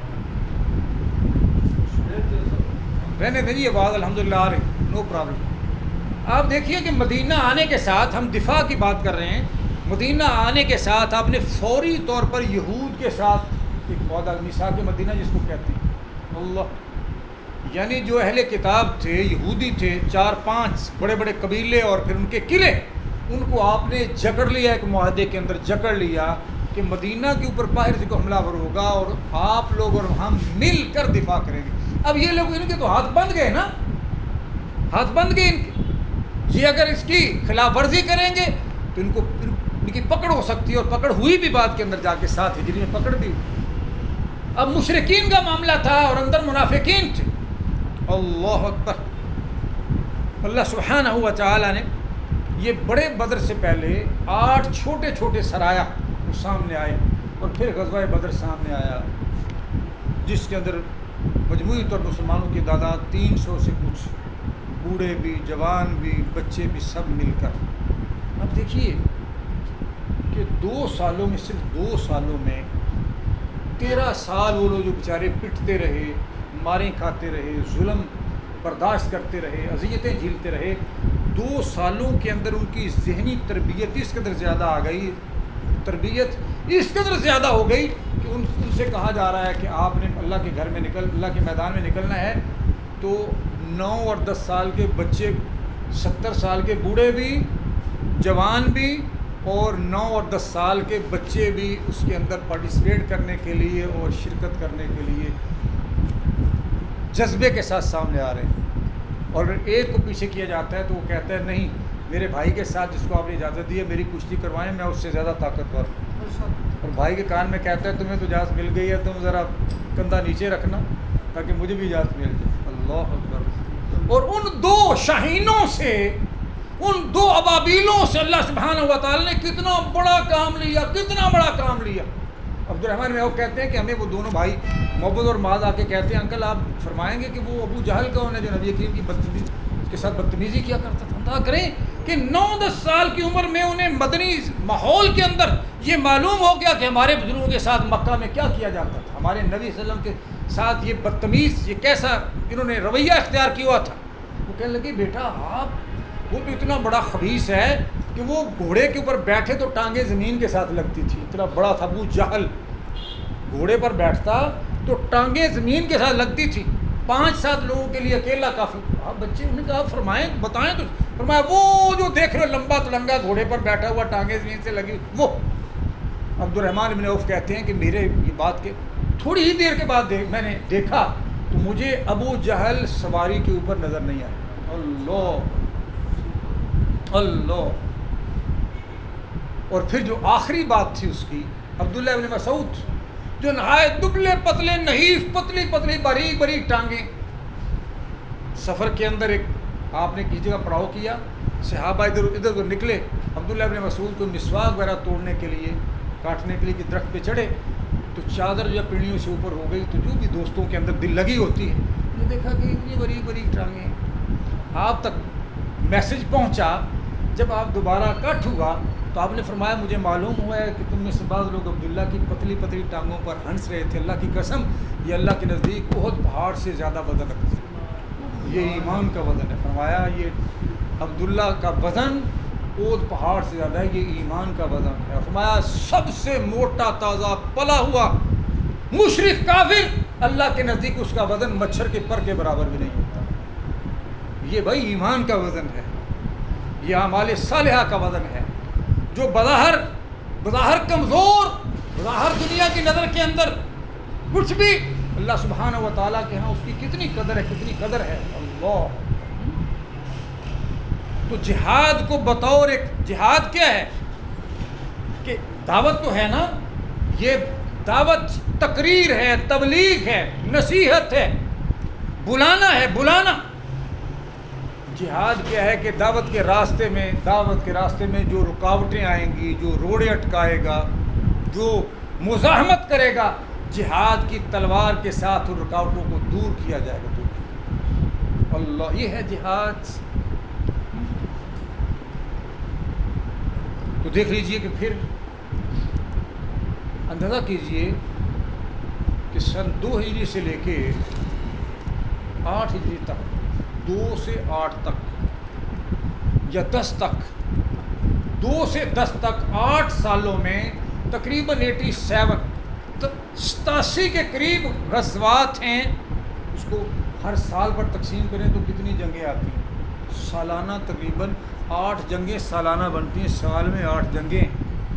رہنے دیں یہ بات الحمدللہ آ رہی نو پرابلم. آپ دیکھیے کہ مدینہ آنے کے ساتھ ہم دفاع کی بات کر رہے ہیں. مدینہ آنے کے ساتھ آپ نے فوری طور پر یہود کے ساتھ ایک معاہدہ میثاق مدینہ جس کو کہتے ہیں اللہ یعنی جو اہل کتاب تھے یہودی تھے 4-5 بڑے بڑے قبیلے اور پھر ان کے قلعے ان کو آپ نے جکڑ لیا ایک معاہدے کے اندر جکڑ لیا کہ مدینہ کے اوپر باہر سے کوئی حملہ ور ہوگا اور آپ لوگ اور ہم مل کر دفاع کریں گے. اب یہ لوگ ان کے تو ہاتھ بند گئے نا ہاتھ بند گئے ان کے یہ اگر اس کی خلاف ورزی کریں گے تو ان کی پکڑ ہو سکتی ہے اور پکڑ ہوئی بھی بعد کے اندر جا کے 7 ہجری میں پکڑ بھی. اب مشرکین کا معاملہ تھا اور اندر منافقین تھے. اللہ اکبر. اللہ سبحانہ و تعالی نے یہ بڑے بدر سے پہلے 8 چھوٹے چھوٹے سرایا وہ سامنے آئے اور پھر غزوہ بدر سامنے آیا جس کے اندر مجموعی طور پر مسلمانوں کی تعداد 300 سے کچھ بوڑھے بھی جوان بھی بچے بھی سب مل کر. اب دیکھیے کہ 2 سالوں میں صرف 2 سالوں میں 13 سال وہ لوگ جو بیچارے پٹتے رہے ماریں کھاتے رہے ظلم برداشت کرتے رہے اذیتیں جھیلتے رہے 2 سالوں کے اندر ان کی ذہنی تربیت اس قدر زیادہ آ گئی تربیت اس قدر زیادہ ہو گئی کہ ان سے کہا جا رہا ہے کہ آپ نے اللہ کے گھر میں اللہ کے میدان میں نکلنا ہے تو 9 اور 10 سال کے بچے 70 سال کے بوڑھے بھی جوان بھی اور 9 اور 10 سال کے بچے بھی اس کے اندر پارٹیسپیٹ کرنے کے لیے اور شرکت کرنے کے لیے جذبے کے ساتھ سامنے آ رہے ہیں. اور ایک کو پیچھے کیا جاتا ہے تو وہ کہتا ہے نہیں میرے بھائی کے ساتھ جس کو آپ نے اجازت دی ہے میری کشتی کروائیں میں اس سے زیادہ طاقتور ہوں. اور بھائی کے کان میں کہتا ہے تمہیں تو اجازت مل گئی ہے تم ذرا کندھا نیچے رکھنا تاکہ مجھے بھی اجازت مل جائے. اللہ اکبر. اور ان 2 شاہینوں سے ان 2 ابابیلوں سے اللہ سبحانہ و تعالی نے کتنا بڑا کام لیا. عبد الرحمن میں وہ کہتے ہیں کہ ہمیں وہ دونوں بھائی محبت اور معاذ آ کے کہتے ہیں انکل آپ فرمائیں گے کہ وہ ابو جہل کون ہے جو نبی کریم کی کے ساتھ بدتمیزی کیا کرتا تھا. اندازہ کریں کہ 9-10 سال کی عمر میں انہیں مدنی ماحول کے اندر یہ معلوم ہو گیا کہ ہمارے بزرگوں کے ساتھ مکہ میں کیا کیا جاتا تھا ہمارے نبی صلی اللہ علیہ وسلم کے ساتھ یہ بدتمیز یہ کیسا انہوں نے رویہ اختیار کیا ہوا تھا. وہ کہنے لگے بیٹا آپ وہ تو اتنا بڑا خبیث ہے کہ وہ گھوڑے کے اوپر بیٹھے تو ٹانگیں زمین کے ساتھ لگتی تھی. اتنا بڑا تھا ابو جہل گھوڑے پر بیٹھتا تو ٹانگیں زمین کے ساتھ لگتی تھی. 5-7 لوگوں کے لیے اکیلا کافی. آپ بچے انہیں کہا فرمائیں بتائیں تو فرمایا وہ جو دیکھ رہے لمبا تلنگا گھوڑے پر بیٹھا ہوا ٹانگیں زمین سے لگی وہ. عبد الرحمن بن عوف کہتے ہیں کہ میرے یہ بات کے تھوڑی ہی دیر کے بعد میں نے دیکھا تو مجھے ابو جہل سواری کے اوپر نظر نہیں آیا. اللہ. اور پھر جو آخری بات تھی اس کی عبداللہ ابن مسعود جو نہایت دبلے پتلے نحیف پتلی باریک ٹانگیں سفر کے اندر ایک آپ نے کسی جگہ پڑاؤ کیا صحابہ ادھر نکلے عبداللہ ابن مسعود کو مسواک وغیرہ توڑنے کے لیے کاٹنے کے لیے کہ درخت پہ چڑھے تو چادر یا پیڑھیوں سے اوپر ہو گئی تو جو بھی دوستوں کے اندر دل لگی ہوتی ہے یہ دیکھا کہ اتنی باریک ٹانگیں. آپ تک میسج پہنچا جب آپ دوبارہ کٹ ہوا تو آپ نے فرمایا مجھے معلوم ہوا ہے کہ تم میں سے بعض لوگ عبداللہ کی پتلی ٹانگوں پر ہنس رہے تھے. اللہ کی قسم یہ اللہ کے نزدیک احد پہاڑ سے زیادہ وزن رکھتے ہیں. یہ ایمان کا وزن ہے. فرمایا یہ عبداللہ کا وزن احد پہاڑ سے زیادہ ہے یہ ایمان کا وزن ہے. فرمایا سب سے موٹا تازہ پلا ہوا مشرک کافر اللہ کے نزدیک اس کا وزن مچھر کے پر کے برابر بھی نہیں ہوتا. یہ بھائی ایمان کا وزن ہے یہ اعمال صالحہ کا وزن ہے جو بظاہر کمزور بظاہر دنیا کی نظر کے اندر کچھ بھی اللہ سبحانہ و تعالیٰ کے ہاں اس کی کتنی قدر ہے. اللہ. تو جہاد کو بطور ایک جہاد کیا ہے کہ دعوت تو ہے نا یہ دعوت تقریر ہے تبلیغ ہے نصیحت ہے بلانا. جہاد کیا ہے کہ دعوت کے راستے میں جو رکاوٹیں آئیں گی جو روڑے اٹکائے گا جو مزاحمت کرے گا جہاد کی تلوار کے ساتھ ان رکاوٹوں کو دور کیا جائے گا. دور اللہ، یہ ہے جہاد. تو دیکھ لیجئے کہ پھر اندازہ کیجئے کہ سن 2 ہجری سے لے کے 8 ہجری تک، 2 سے 8 تک یا 10 تک، 2 سے 10 تک 8 سالوں میں تقریباً 87 کے قریب غزوات ہیں. اس کو ہر سال پر تقسیم کریں تو کتنی جنگیں آتی ہیں؟ سالانہ تقریباً 8 جنگیں سالانہ بنتی ہیں. سال میں 8 جنگیں.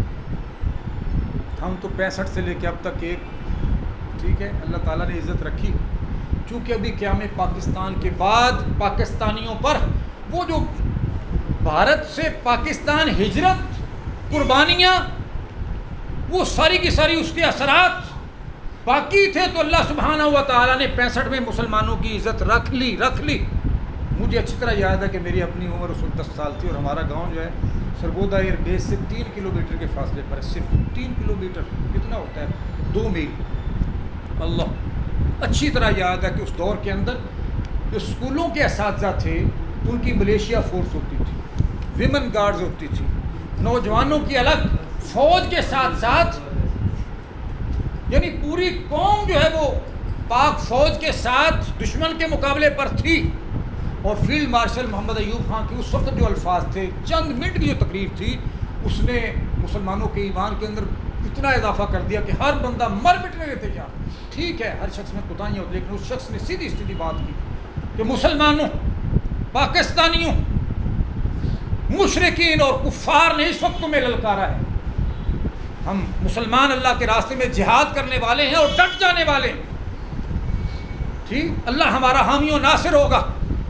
ہم تو 65 سے لے کے اب تک ایک. ٹھیک ہے، اللہ تعالیٰ نے عزت رکھی. چونکہ ابھی قیام پاکستان کے بعد پاکستانیوں پر وہ جو بھارت سے پاکستان ہجرت، قربانیاں، وہ ساری کی ساری اس کے اثرات باقی تھے. تو اللہ سبحانہ و تعالیٰ نے 65 میں مسلمانوں کی عزت رکھ لی. مجھے اچھی طرح یاد ہے کہ میری اپنی عمر اس وقت 10 سال تھی، اور ہمارا گاؤں جو ہے سرگودا ایئر بیس سے 3 کلومیٹر کے فاصلے پر ہے. صرف 3 کلومیٹر. کتنا ہوتا ہے؟ 2 میل. اللہ، اچھی طرح یاد ہے کہ اس دور کے اندر جو اسکولوں کے اساتذہ تھے ان کی ملیشیا فورس ہوتی تھی، ویمن گارڈز ہوتی تھی، نوجوانوں کی الگ فوج کے ساتھ ساتھ، یعنی پوری قوم جو ہے وہ پاک فوج کے ساتھ دشمن کے مقابلے پر تھی. اور فیلڈ مارشل محمد ایوب خان کی اس وقت جو الفاظ تھے، چند منٹ کی جو تقریر تھی، اس نے مسلمانوں کے ایمان کے اندر اتنا اضافہ کر دیا کہ ہر بندہ مر مٹنے میں تیار. ٹھیک ہے، ہر شخص میں کوتاہیاں ہوتی، لیکن اس شخص نے سیدھی بات کی کہ مسلمانوں، پاکستانیوں، مشرکین اور کفار نے اس وقت تمہیں للکارا ہے. ہم مسلمان اللہ کے راستے میں جہاد کرنے والے ہیں اور ڈٹ جانے والے ہیں. ٹھیک، اللہ ہمارا حامی و ناصر ہوگا،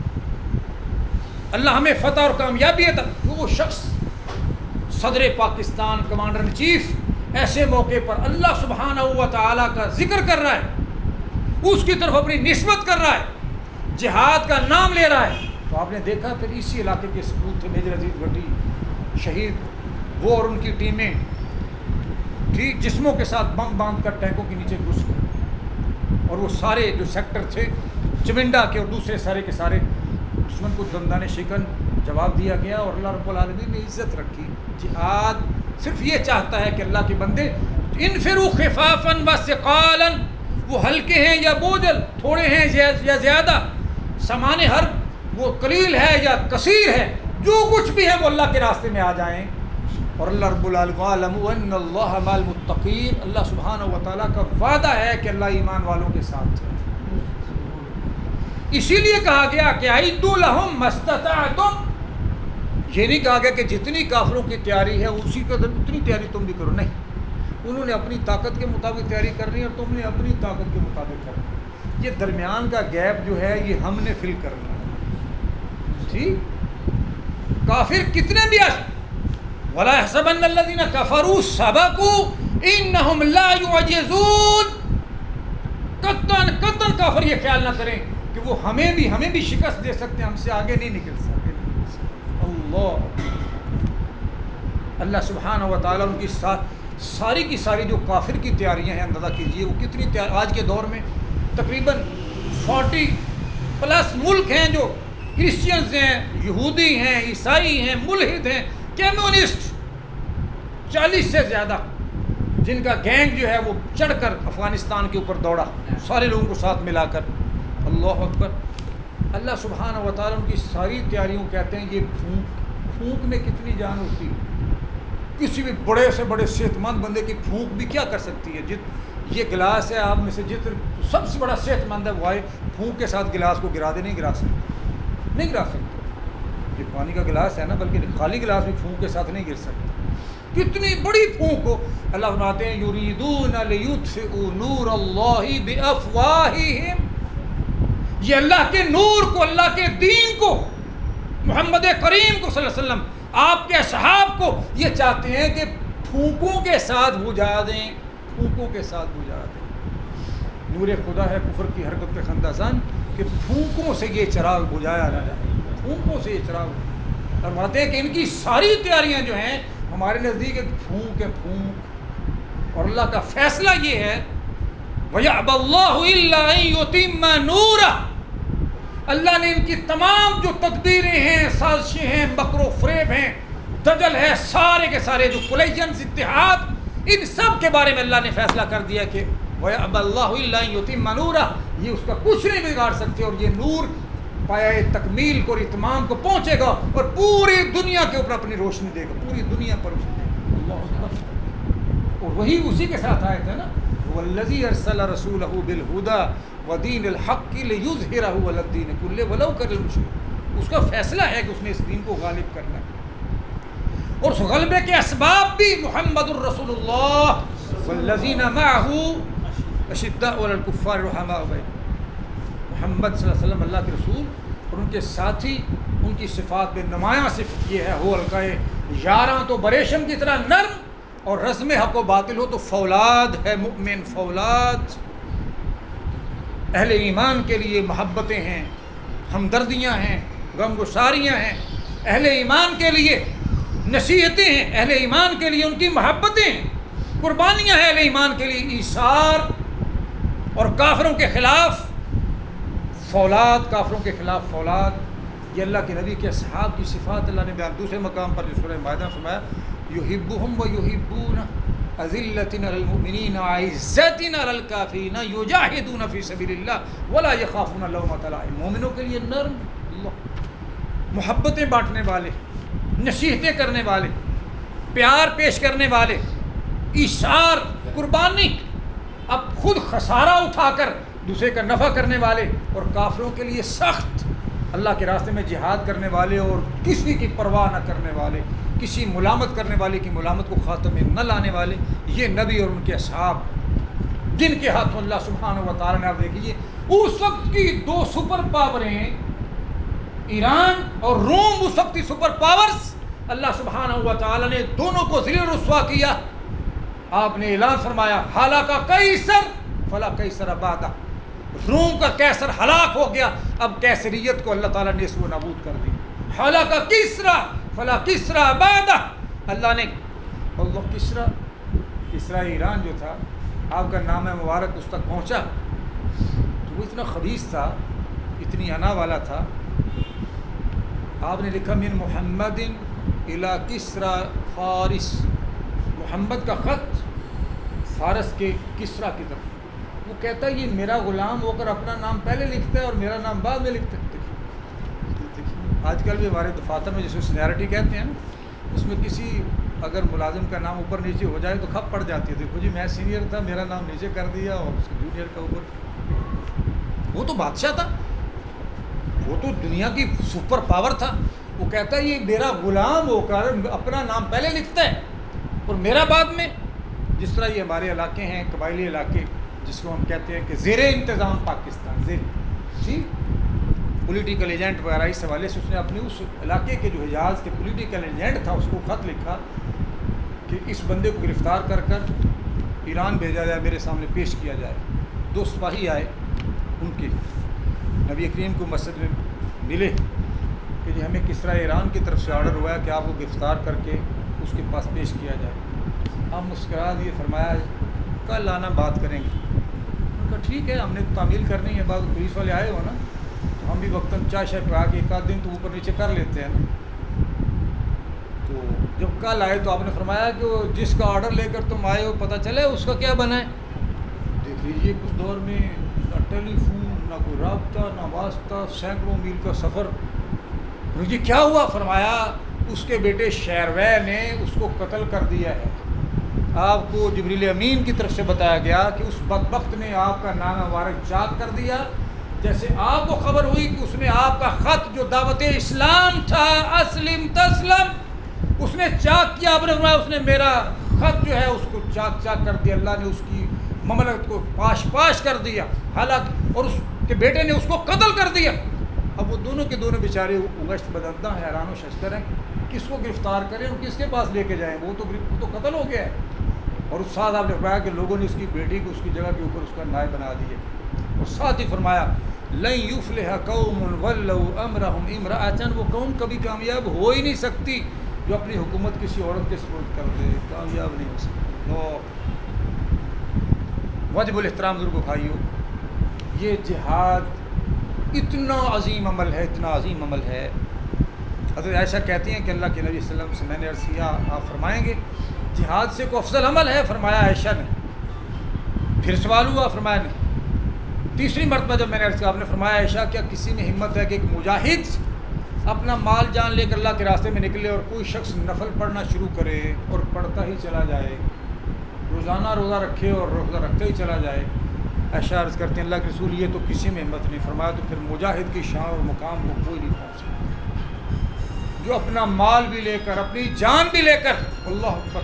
اللہ ہمیں فتح اور کامیابی عطا. وہ شخص صدر پاکستان، کمانڈر ان چیف، ایسے موقع پر اللہ سبحانہ و تعالیٰ کا ذکر کر رہا ہے، اس کی طرف اپنی نسبت کر رہا ہے، جہاد کا نام لے رہا ہے. تو آپ نے دیکھا پھر اسی علاقے کے سپوت تھے میجر عزیز بھٹی شہید، وہ اور ان کی ٹیمیں، ٹھیک، جسموں کے ساتھ بم باندھ کر ٹینکوں کے نیچے گھس گئے. اور وہ سارے جو سیکٹر تھے چمنڈا کے اور دوسرے سارے کے سارے، دشمن کو دندان شکن جواب دیا گیا. اور اللہ رب العالمین نے عزت رکھی. جہاد صرف یہ چاہتا ہے کہ اللہ کے بندے انفروا خفافا وثقالا، وہ ہلکے ہیں یا بوجھل، تھوڑے ہیں یا زیادہ، سامان حرب وہ قلیل ہے یا کثیر ہے، جو کچھ بھی ہے وہ اللہ کے راستے میں آ جائیں. اور اللہ رب العالمین ان اللہ مع المتقین، اللہ سبحانہ و تعالیٰ کا وعدہ ہے کہ اللہ ایمان والوں کے ساتھ ہے. اسی لیے کہا گیا کہ اعدوا لہم ما استطعتم. یہ نہیں کہا گیا کہ جتنی کافروں کی تیاری ہے اسی قدر اتنی تیاری تم بھی کرو. نہیں، انہوں نے اپنی طاقت کے مطابق تیاری کرنی ہے اور تم نے اپنی طاقت کے مطابق کرنی ہے. یہ درمیان کا گیپ جو ہے یہ ہم نے فل کرنا ہے. ٹھیک، کافر کتنے بھی وَلَا يَحْسَبَنَّ الَّذِينَ كَفَرُوا سَبَقُوا إِنَّهُمْ لَا يُعْجِزُونَ. قطعاً کافر یہ خیال نہ کریں کہ وہ ہمیں بھی شکست دے سکتے ہیں، ہم سے آگے نہیں نکل سکتے. اللہ سبحانہ و تعالیٰ ان کی ساری کی ساری جو کافر کی تیاریاں ہیں، اندازہ کیجئے وہ کتنی آج کے دور میں تقریباً 40+ ملک ہیں جو کرسچنز ہیں، یہودی ہیں، عیسائی ہیں، ملحد ہیں، کمیونسٹ، 40 سے زیادہ، جن کا گینگ جو ہے وہ چڑھ کر افغانستان کے اوپر دوڑا، سارے لوگوں کو ساتھ ملا کر. اللہ اکبر. اللہ سبحانہ و تعالیٰ ان کی ساری تیاریوں کہتے ہیں یہ پھونک میں کتنی جان ہوتی ہے. کسی بھی بڑے سے بڑے صحت مند بندے کی پھونک بھی کیا کر سکتی ہے. یہ گلاس ہے، آپ میں سے سب سے بڑا صحت مند ہے وہ آئے پھونک کے ساتھ گلاس کو گرا دے، نہیں گرا سکتا. یہ پانی کا گلاس ہے نا، بلکہ خالی گلاس بھی پھونک کے ساتھ نہیں گر سکتا. کتنی بڑی پھونک ہو. اللہ فرماتے ہیں یریدون لیطفئوا نور اللہ بافواہہم. یہ اللہ کے نور کو، اللہ کے دین کو، محمد کریم کو صلی اللہ علیہ وسلم، آپ کے اصحاب کو یہ چاہتے ہیں کہ پھونکوں کے ساتھ بجھا دیں. نور خدا ہے کفر کی حرکت پہ خندہ زن، کہ پھونکوں سے یہ چراغ بجھایا نہ جائے. پھونکوں سے یہ چراغ. اور فرماتے ہیں کہ ان کی ساری تیاریاں جو ہیں ہمارے نزدیک ایک پھونک ہے، پھونک. اور اللہ کا فیصلہ یہ ہے وَيَأْبَى اللَّهُ إِلَّا أَن يُتِمَّ نُورَهُ، اللہ نے ان کی تمام جو تدبیریں ہیں، سازشیں ہیں، مکر و فریب ہیں، دجل ہے، سارے کے سارے جو کولیجنز، اتحاد، ان سب کے بارے میں اللہ نے فیصلہ کر دیا کہ وَيَأْبَى اللَّهُ إِلَّا أَن يُتِمَّ نُورَهُ، یہ اس کا کچھ نہیں بگاڑ سکتے، اور یہ نور پایہ تکمیل کو اور اتمام کو پہنچے گا اور پوری دنیا کے اوپر اپنی روشنی دے گا، پوری دنیا پر اسے دے گا۔ اللہ اکبر۔ اور وہی اسی کے ساتھ آیت ہے نا، وَالَّذِي أَرْسَلَ رَسُولَهُ بِالْهُدَى وَدِينِ الْحَقِّ لِيُظْهِرَهُ عَلَى الدِّينِ كُلِّهِ وَلَوْ كَرِهَ الْمُشْرِكُونَ۔ اس کا فیصلہ ہے کہ اس نے اس دین کو غالب کرنا ہے، اور اس غلبے کے اسباب بھی محمد الرسول اللہ والذین معه اشداء علی الکفار رحماء بینہم، محمد صلی اللہ علیہ وسلم اللہ کے رسول اور ان کے ساتھی، ان کی صفات میں نمایاں صفت یہ ہے، ہو القائے یاراں تو بریشم کی طرح نرم، اور رزم حق و باطل ہو تو فولاد ہے مؤمن، فولاد۔ اہل ایمان کے لیے محبتیں ہیں، ہمدردیاں ہیں، غمگساریاں ہیں، اہل ایمان کے لیے نصیحتیں ہیں، اہل ایمان کے لیے ان کی محبتیں ہیں، قربانیاں ہیں اہل ایمان کے لیے، ایثار، اور کافروں کے خلاف فولاد، کافروں کے خلاف فولاد۔ یہ اللہ کے نبی کے اصحاب کی صفات اللہ نے بیان دوسرے مقام پر جو سورہ مائدہ میں فرمایا، یحبہم ویحبونہ اذلۃ علی المؤمنین اعزۃ علی الکافرین یجاہدون فی سبیل اللہ ولا یخافون لومۃ لائم، مومنوں کے لیے نرم، اللہ، محبتیں بانٹنے والے، نصیحتیں کرنے والے، پیار پیش کرنے والے، ایثار، قربانی، اب خود خسارہ اٹھا کر دوسرے کا نفع کرنے والے، اور کافروں کے لیے سخت اللہ کے راستے میں جہاد کرنے والے، اور کسی کی پرواہ نہ کرنے والے، کسی ملامت کرنے والے کی ملامت کو خاتمے میں نہ لانے والے، یہ نبی اور ان کے اصحاب جن کے ہاتھوں اللہ سبحانہ و تعالیٰ نے، آپ دیکھیے اس وقت کی دو سپر پاوریں، ایران اور روم، اس وقت کی سپر پاورز، اللہ سبحانہ و تعالیٰ نے دونوں کو ذلیل و رسوا کیا۔ آپ نے اعلان فرمایا ہلاکا قیصر فلا قیصر بعدہ، روم کا قیصر ہلاک ہو گیا، اب قیصریت کو اللہ تعالیٰ نے نصب و نابود کر دی۔ ہلاکا کسریٰ فلا کسریٰ بعدہ، اللہ نے، اللہ کسریٰ ایران جو تھا، آپ کا نام مبارک اس تک پہنچا تو وہ اتنا خبیث تھا، اتنی انا والا تھا، آپ نے لکھا من محمد الی کسریٰ فارس، محمد کا خط فارس کے کسریٰ کی طرف، وہ کہتا ہے یہ میرا غلام ہو کر اپنا نام پہلے لکھتا ہے اور میرا نام بعد میں لکھتا ہے۔ دیکھیے آج کل بھی ہمارے دفاتر میں جسے سینیرٹی کہتے ہیں نا، اس میں کسی اگر ملازم کا نام اوپر نیچے ہو جائے تو کھپ پڑ جاتی ہے، دیکھو جی میں سینئر تھا، میرا نام نیچے کر دیا اور اس جونیئر کا اوپر۔ وہ تو بادشاہ تھا، وہ تو دنیا کی سپر پاور تھا، وہ کہتا ہے یہ میرا غلام ہو کر اپنا نام پہلے لکھتا ہے اور میرا بعد میں۔ جس طرح یہ ہمارے علاقے ہیں، قبائلی علاقے جس کو ہم کہتے ہیں کہ زیر انتظام پاکستان، زیر ٹھیک پولیٹیکل ایجنٹ وغیرہ، اس حوالے سے اس نے اپنے اس علاقے کے جو حجاز کے پولیٹیکل ایجنٹ تھا اس کو خط لکھا کہ اس بندے کو گرفتار کر کر ایران بھیجا جائے، میرے سامنے پیش کیا جائے۔ دو سپاہی آئے ان کے، نبی کریم کو مسجد میں ملے کہ جی ہمیں کسریٰ ایران کی طرف سے آرڈر ہوا ہے کہ آپ کو گرفتار کر کے اس کے پاس پیش کیا جائے۔ آپ مسکرا دیے، فرمایا کل آنا بات کریں گے۔ انہوں نے کہا ٹھیک ہے، ہم نے تعمیل کرنی ہے، بعض پولیس والے آئے ہو نا تو ہم بھی وقتاً چائے شائے پہ آ کے ایک آدھ دن تو اوپر نیچے کر لیتے ہیں نا۔ تو جب کل آئے تو آپ نے فرمایا کہ وہ جس کا آرڈر لے کر تم آئے ہو پتہ چلے اس کا کیا بنا ہے؟ دیکھ لیجیے اس دور میں نہ ٹیلی فون، نہ کوئی رابطہ، نہ واسطہ، سینکڑوں میل کا سفر۔ جی کیا ہوا؟ فرمایا اس کے بیٹے شیروے نے اس کو قتل کر دیا ہے۔ آپ کو جبریل امین کی طرف سے بتایا گیا کہ اس بدبخت نے آپ کا نام مبارک چاک کر دیا۔ جیسے آپ کو خبر ہوئی کہ اس نے آپ کا خط جو دعوت اسلام تھا، اسلم تسلم، اس نے چاک کیا، آپ نے فرمایا اس نے میرا خط جو ہے اس کو چاک چاک کر دیا، اللہ نے اس کی مملکت کو پاش پاش کر دیا، حالانکہ اور اس کے بیٹے نے اس کو قتل کر دیا۔ اب وہ دونوں کے دونوں بیچارے اگشت بدندہ ہیں، حیران و ششدر ہیں، کس کو گرفتار کریں اور کس کے پاس لے کے جائیں؟ وہ تو قتل ہو گیا ہے۔ اور اس ساتھ آپ نے فرمایا کہ لوگوں نے اس کی بیٹی کو اس کی جگہ کے اوپر اس کا نائب بنا دیا، اور ساتھ ہی فرمایا لن یفلح قوم ولوا امرهم امرأة، وہ قوم کبھی کامیاب ہو ہی نہیں سکتی جو اپنی حکومت کسی عورت کے سپرد کر دے، کامیاب نہیں ہو سکتی۔ واجب الاحترام بزرگوں بھائیو، یہ جہاد اتنا عظیم عمل ہے، اتنا عظیم عمل ہے۔ حضرت عائشہ کہتی ہیں کہ اللہ کے نبی صلی اللہ علیہ وسلم سے میں نے عرض کیا آپ فرمائیں گے جہاد سے کوئی افضل عمل ہے؟ فرمایا عائشہ نے۔ پھر سوال ہوا، فرمایا نہیں۔ تیسری مرتبہ جب میں نے عرض کیا، آپ نے فرمایا عائشہ کیا کسی میں ہمت ہے کہ ایک مجاہد اپنا مال جان لے کر اللہ کے راستے میں نکلے اور کوئی شخص نفل پڑھنا شروع کرے اور پڑھتا ہی چلا جائے، روزانہ روزہ رکھے اور روزہ رکھتے ہی چلا جائے؟ عائشہ عرض کرتے ہیں اللہ کے رسول یہ تو کسی میں ہمت نہیں۔ فرمایا تو پھر مجاہد کی شان اور مقام کو کوئی نہیں پہنچ سکتا، جو اپنا مال بھی لے کر اپنی جان بھی لے کر اللہ اکبر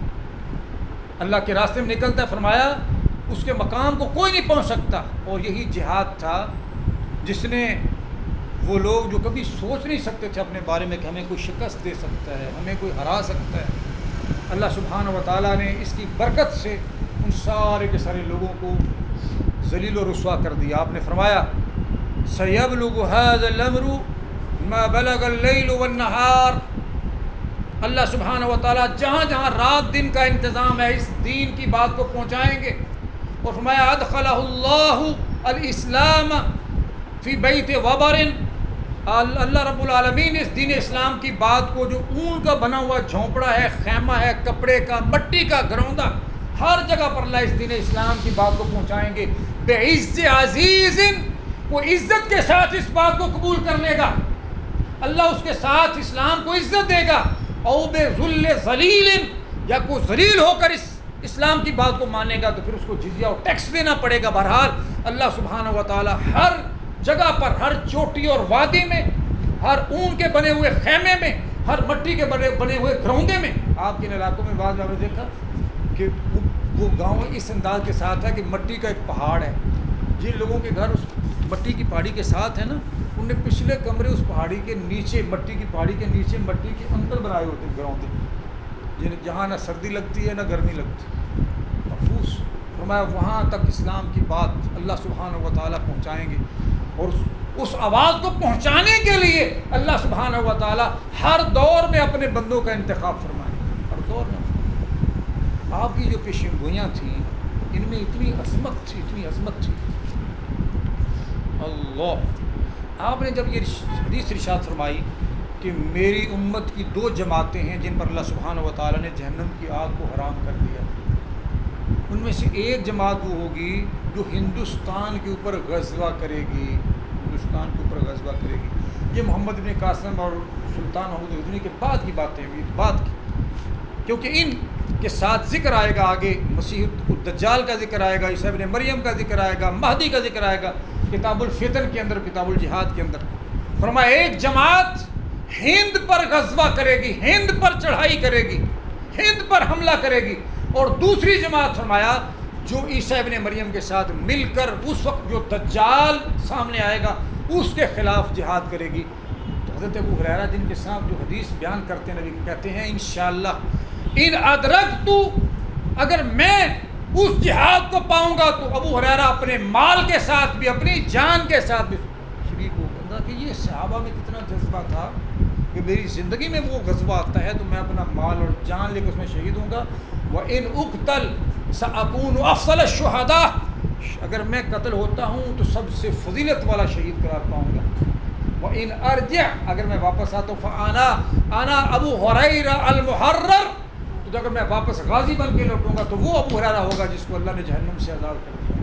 اللہ کے راستے میں نکلتا ہے، فرمایا اس کے مقام کو کوئی نہیں پہنچ سکتا۔ اور یہی جہاد تھا جس نے وہ لوگ جو کبھی سوچ نہیں سکتے تھے اپنے بارے میں کہ ہمیں کوئی شکست دے سکتا ہے، ہمیں کوئی ہرا سکتا ہے، اللہ سبحانہ و تعالیٰ نے اس کی برکت سے ان سارے کے سارے لوگوں کو ذلیل و رسوا کر دیا۔ آپ نے فرمایا سَيَبْلُغُ هَذَا الْأَمْرُ مَا بَلَغَ اللَّيْلُ وَالنَّهَارُ، اللہ سبحانہ و تعالیٰ جہاں جہاں رات دن کا انتظام ہے اس دین کی بات کو پہنچائیں گے۔ اور فرمایا ادخلہ اللہ الاسلام فی بیت وبر، اللہ رب العالمین نے اس دین اسلام کی بات کو، جو اون کا بنا ہوا جھونپڑا ہے، خیمہ ہے، کپڑے کا، مٹی کا گروندہ، ہر جگہ پر اللہ اس دین اسلام کی بات کو پہنچائیں گے۔ بعز عزیز، وہ عزت کے ساتھ اس بات کو قبول کر لے گا، اللہ اس کے ساتھ اسلام کو عزت دے گا۔ او بذل ذلیل، یا کوئی ذلیل ہو کر اس اسلام کی بات کو مانے گا تو پھر اس کو جزیہ اور ٹیکس دینا پڑے گا۔ بہرحال اللہ سبحانہ و تعالی ہر جگہ پر، ہر چوٹی اور وادی میں، ہر اون کے بنے ہوئے خیمے میں، ہر مٹی کے بنے ہوئے گروندے میں، آپ کے علاقوں میں بعض آپ نے دیکھا کہ وہ گاؤں اس انداز کے ساتھ ہے کہ مٹی کا ایک پہاڑ ہے، جن لوگوں کے گھر اس مٹی کی پہاڑی کے ساتھ ہے نا، ان نے پچھلے کمرے اس پہاڑی کے نیچے، مٹی کی پہاڑی کے نیچے، مٹی کے اندر بنائے ہوتے ہیں گراؤنڈ، جہاں نہ سردی لگتی ہے نہ گرمی لگتی، محفوظ۔ فرمایا وہاں تک اسلام کی بات اللہ سبحانہ و تعالیٰ پہنچائیں گے، اور اس آواز کو پہنچانے کے لیے اللہ سبحانہ و تعالیٰ ہر دور میں اپنے بندوں کا انتخاب فرمائیں گے، ہر دور میں۔ آپ کی جو پیشین گوئیاں تھیں ان میں اتنی عظمت تھی، اتنی عظمت تھی، اللہ۔ آپ نے جب یہ حدیث ارشاد فرمائی کہ میری امت کی دو جماعتیں ہیں جن پر اللہ سبحانہ و تعالیٰ نے جہنم کی آگ کو حرام کر دیا، ان میں سے ایک جماعت وہ ہوگی جو ہندوستان کے اوپر غزوہ کرے گی، ہندوستان کے اوپر غزوہ کرے گی۔ یہ محمد بن قاسم اور سلطان محمود غزنوی کے بعد کی باتیں ہیں، اس بات کی، کیونکہ ان کے ساتھ ذکر آئے گا آگے، مسیح الدجال کا ذکر آئے گا، عیسیٰ ابن مریم کا ذکر آئے گا، مہدی کا ذکر آئے گا، کتاب الفتن کے اندر، کتاب الجہاد کے اندر۔ فرمایا ایک جماعت ہند پر غزوہ کرے گی، ہند پر چڑھائی کرے گی، ہند پر حملہ کرے گی، اور دوسری جماعت فرمایا جو عیسیٰ ابن مریم کے ساتھ مل کر اس وقت جو دجال سامنے آئے گا اس کے خلاف جہاد کرے گی۔ تو حضرت ابو ہریرہ جن کے ساتھ جو حدیث بیان کرتے ہیں، نبی کہتے ہیں انشاءاللہ ان ادرکت، اگر میں اس جہاد کو پاؤں گا تو ابو ہریرہ اپنے مال کے ساتھ بھی، اپنی جان کے ساتھ بھی شریک ہو گا۔ کہ یہ صحابہ میں کتنا جذبہ تھا کہ میری زندگی میں وہ غزوہ آتا ہے تو میں اپنا مال اور جان لے کے اس میں شہید ہوں گا۔ وَإِنْ أُقْتَلْ سَأَكُونُ أَفْضَلَ الشُّهَدَاءِ، اگر میں قتل ہوتا ہوں تو سب سے فضیلت والا شہید قرار پاؤں گا۔ وَإِنْ أَرْجِعْ، اگر میں واپس آتا ہوں، فَأَنَا أَبُو هُرَيْرَةَ الْمُحَرَّرُ، تو اگر میں واپس غازی بن کے لوٹوں گا تو وہ ابو ہریرہ ہوگا جس کو اللہ نے جہنم سے آزاد کر دیا۔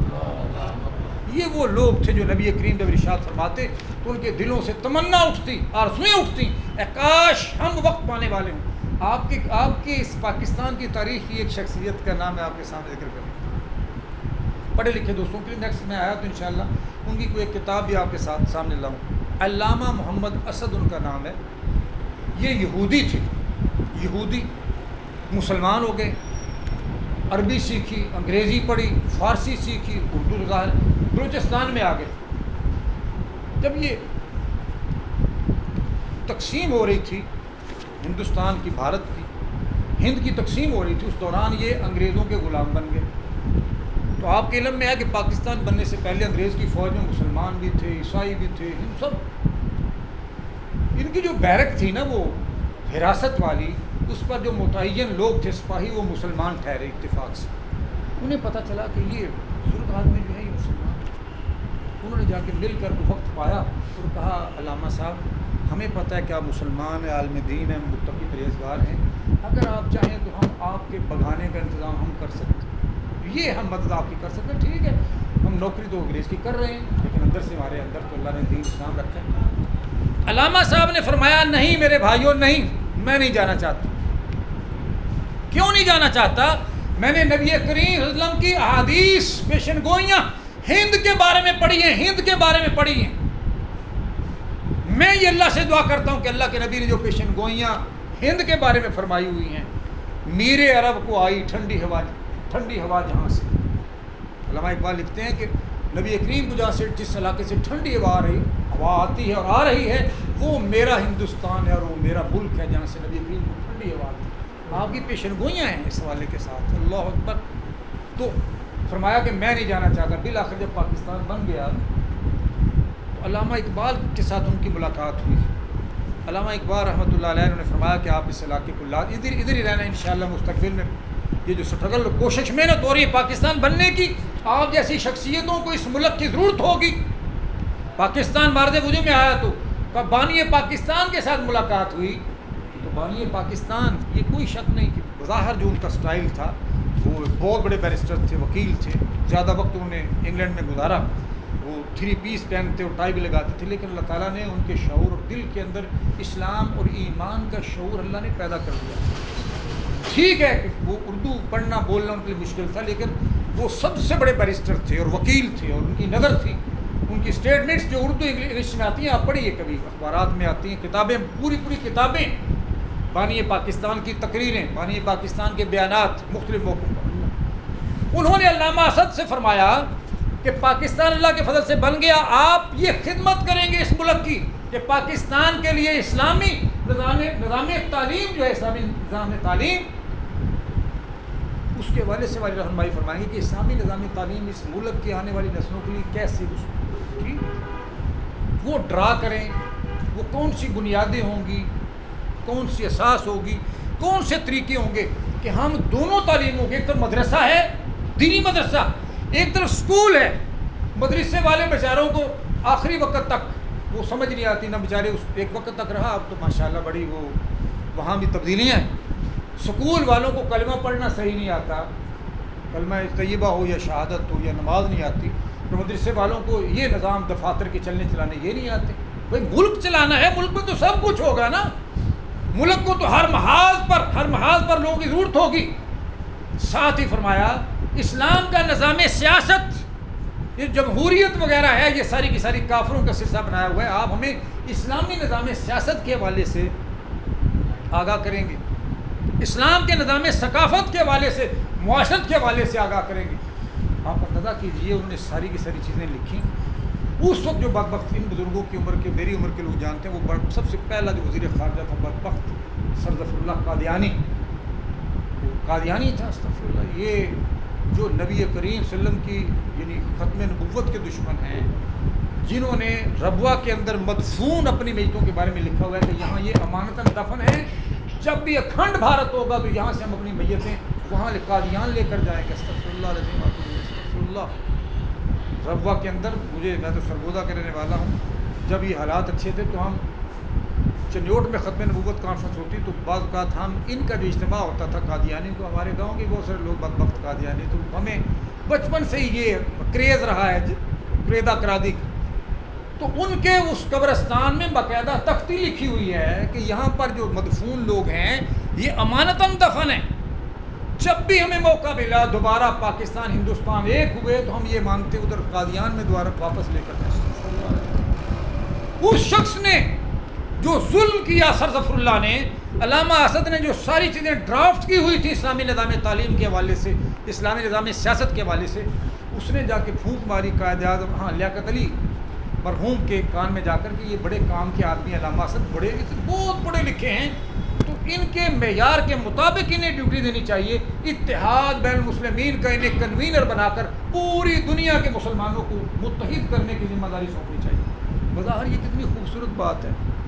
یہ وہ لوگ تھے جو نبی کریم جب ارشاد فرماتے تو ان کے دلوں سے تمنا اٹھتی، آرزویں اٹھتی، اے کاش ہم وقت پانے والے ہوں۔ آپ کے اس پاکستان کی تاریخ کی ایک شخصیت کا نام میں آپ کے سامنے ذکر کروں، پڑھے لکھے دوستوں کے لیے نیکسٹ میں آیا تو انشاءاللہ ان کی کوئی ایک کتاب بھی آپ کے ساتھ سامنے لاؤں۔ علامہ محمد اسد ان کا نام ہے، یہ یہودی تھے، یہودی مسلمان ہو گئے، عربی سیکھی، انگریزی پڑھی، فارسی سیکھی، اردو ظاہر، بلوچستان میں آ گئے۔ جب یہ تقسیم ہو رہی تھی ہندوستان کی، بھارت کی، ہند کی تقسیم ہو رہی تھی، اس دوران یہ انگریزوں کے غلام بن گئے۔ تو آپ کے علم میں ہے کہ پاکستان بننے سے پہلے انگریز کی فوج میں مسلمان بھی تھے، عیسائی بھی تھے، ہند سب۔ ان کی جو بیرک تھی نا وہ حراست والی، اس پر جو متعین لوگ تھے سپاہی، وہ مسلمان ٹھہرے اتفاق سے۔ انہیں پتہ چلا کہ یہ بزرگ آدمی جو ہے یہ مسلمان. انہوں نے جا کے مل کر وقت پایا اور کہا علامہ صاحب ہمیں پتہ ہے کہ آپ مسلمان ہیں، عالم دین ہیں، متقی پرہیزگار ہیں، اگر آپ چاہیں تو ہم آپ کے بگانے کا انتظام ہم کر سکتے ہیں، یہ ہم مدد آپ کی کر سکتے ہیں. ٹھیک ہے، ہم نوکری تو انگریز کی کر رہے ہیں لیکن اندر سے ہمارے اندر تو اللہ نے دین اسلام رکھا ہے. علامہ صاحب نے فرمایا نہیں میرے بھائیوں نہیں، میں نہیں جانا چاہتا. کیوں نہیں جانا چاہتا؟ میں نے نبی کریم صلی اللہ علیہ وسلم کی احادیث پیشن گوئیاں ہند کے بارے میں پڑھی ہیں، ہند کے بارے میں پڑھی ہیں. میں یہ اللہ سے دعا کرتا ہوں کہ اللہ کے نبی نے جو پیشن گوئیاں ہند کے بارے میں فرمائی ہوئی ہیں، میرے عرب کو آئی ٹھنڈی ہوا جہاں سے. علامہ اقبال لکھتے ہیں کہ نبی کریم کو جہاں سے جس علاقے سے ٹھنڈی ہوا آتی ہے اور آ رہی ہے وہ میرا ہندوستان ہے اور وہ میرا ملک ہے جہاں سے نبی کریم کو ٹھنڈی ہوا آتی ہے. آپ کی پیشن گوئیاں ہیں اس حوالے کے ساتھ. اللہ اکبر. تو فرمایا کہ میں نہیں جانا چاہتا. بالآخر جب پاکستان بن گیا تو علامہ اقبال کے ساتھ ان کی ملاقات ہوئی. علامہ اقبال رحمۃ اللہ علیہ نے فرمایا کہ آپ اس علاقے کو ادھر ہی رہنا انشاءاللہ. مستقبل میں یہ جو سٹرگل کوشش محنت ہو رہی ہے پاکستان بننے کی، آپ جیسی شخصیتوں کو اس ملک کی ضرورت ہوگی. پاکستان مارد وجود میں آیا تو بانی پاکستان کے ساتھ ملاقات ہوئی تو بانی پاکستان یہ کوئی شک نہیں کہ بظاہر جو ان کا سٹائل تھا وہ بہت بڑے بیرسٹر تھے، وکیل تھے، زیادہ وقت انہوں نے انگلینڈ میں گزارا، وہ 3 پیس پہنتے اور ٹائی بھی لگاتے تھے، لیکن اللہ تعالیٰ نے ان کے شعور اور دل کے اندر اسلام اور ایمان کا شعور اللہ نے پیدا کر دیا. ٹھیک ہے کہ وہ اردو پڑھنا بولنا ان کے لیے مشکل تھا لیکن وہ سب سے بڑے بیرسٹر تھے اور وکیل تھے اور ان کی نظر تھی. ان کی اسٹیٹمنٹس جو اردو انگلش میں آتی ہیں، آپ پڑھیے کبھی اخبارات میں آتی ہیں، کتابیں پوری کتابیں بانی پاکستان کی تقریریں، بانی پاکستان کے بیانات مختلف موقعوں پر. انہوں نے علامہ اسد سے فرمایا کہ پاکستان اللہ کے فضل سے بن گیا، آپ یہ خدمت کریں گے اس ملک کی کہ پاکستان کے لیے اسلامی نظام تعلیم جو ہے، اسلامی نظام تعلیم، اس کے حوالے سے والی رہنمائی فرمائیں گے کہ اسلامی نظام تعلیم اس ملک کی آنے والی نسلوں کے لیے کیسے وہ ڈرا کریں، وہ کون سی بنیادیں ہوں گی، کون سی اساس ہوگی، کون سے طریقے ہوں گے کہ ہم دونوں تعلیموں کے، ایک طرف مدرسہ ہے دینی مدرسہ، ایک طرف سکول ہے. مدرسے والے بیچاروں کو آخری وقت تک وہ سمجھ نہیں آتی، نہ بیچارے اس ایک وقت تک رہا. اب تو ماشاءاللہ بڑی وہ وہاں بھی تبدیلیاں ہیں. سکول والوں کو کلمہ پڑھنا صحیح نہیں آتا، کلمہ طیبہ ہو یا شہادت ہو یا نماز نہیں آتی. تو مدرسے والوں کو یہ نظام دفاتر کے چلنے چلانے یہ نہیں آتے. بھائی ملک چلانا ہے، ملک میں تو سب کچھ ہوگا نا. ملک کو تو ہر محاذ پر لوگوں کی ضرورت ہوگی. ساتھ ہی فرمایا اسلام کا نظام سیاست، یہ جمہوریت وغیرہ ہے، یہ ساری کی ساری کافروں کا سلسلہ بنایا ہوا ہے. آپ ہمیں اسلامی نظام سیاست کے حوالے سے آگاہ کریں گے، اسلام کے نظام ثقافت کے حوالے سے، معاشرت کے حوالے سے آگاہ کریں گے. آپ اندازہ کیجئے انہوں نے ساری کی ساری چیزیں لکھی. اس وقت جو بدبخت ان بزرگوں کی عمر کے، میری عمر کے لوگ جانتے ہیں، وہ سب سے پہلا جو وزیر خارجہ تھا بدبخت سر ظفر اللہ قادیانی تھا. استغفر اللہ. یہ جو نبی کریم صلی اللہ علیہ وسلم کی یعنی ختم نبوت کے دشمن ہیں، جنہوں نے ربوہ کے اندر مدفون اپنی میتوں کے بارے میں لکھا ہوا ہے کہ یہاں یہ امانتاً دفن ہے، جب بھی اکھنڈ بھارت ہوگا تو یہاں سے ہم اپنی میتیں وہاں قادیان لے کر جائیں گے. استغفر اللہ العظیم استغفر اللہ. ربوہ کے اندر میں تو سرگودا کا رہنے والا ہوں، جب یہ حالات اچھے تھے تو ہم چنیوٹ میں ختم نبوت کانفرنس ہوتی تو بعض اوقات ہم ان کا جو اجتماع ہوتا تھا قادیانی کو، ہمارے گاؤں کے بہت سارے لوگ بدبخت قادیانی، تو ہمیں بچپن سے ہی یہ کریز رہا ہے کریدہ کرادی کا. تو ان کے اس قبرستان میں باقاعدہ تختی لکھی ہوئی ہے کہ یہاں پر جو مدفون لوگ ہیں یہ امانتاً دفن ہیں، جب بھی ہمیں موقع ملا دوبارہ پاکستان ہندوستان ایک ہوئے تو ہم یہ مانگتے ادھر قادیان میں دوبارہ واپس لے کر جائیں. اس شخص نے جو ظلم کیا سر ظفر اللہ نے، علامہ اسد نے جو ساری چیزیں ڈرافٹ کی ہوئی تھی اسلامی نظام تعلیم کے حوالے سے، اسلامی نظام سیاست کے حوالے سے، اس نے جا کے پھونک ماری قائد اعظم لیاقت علی مرحوم کے کان میں جا کر کہ یہ بڑے کام کے آدمی علامہ اسد بہت پڑھے لکھے ہیں، تو ان کے معیار کے مطابق انہیں ڈیوٹی دینی چاہیے. اتحاد بین المسلمین کا انہیں کنوینر بنا کر پوری دنیا کے مسلمانوں کو متحد کرنے کی ذمہ داری سونپنی چاہیے. بظاہر یہ کتنی خوبصورت بات ہے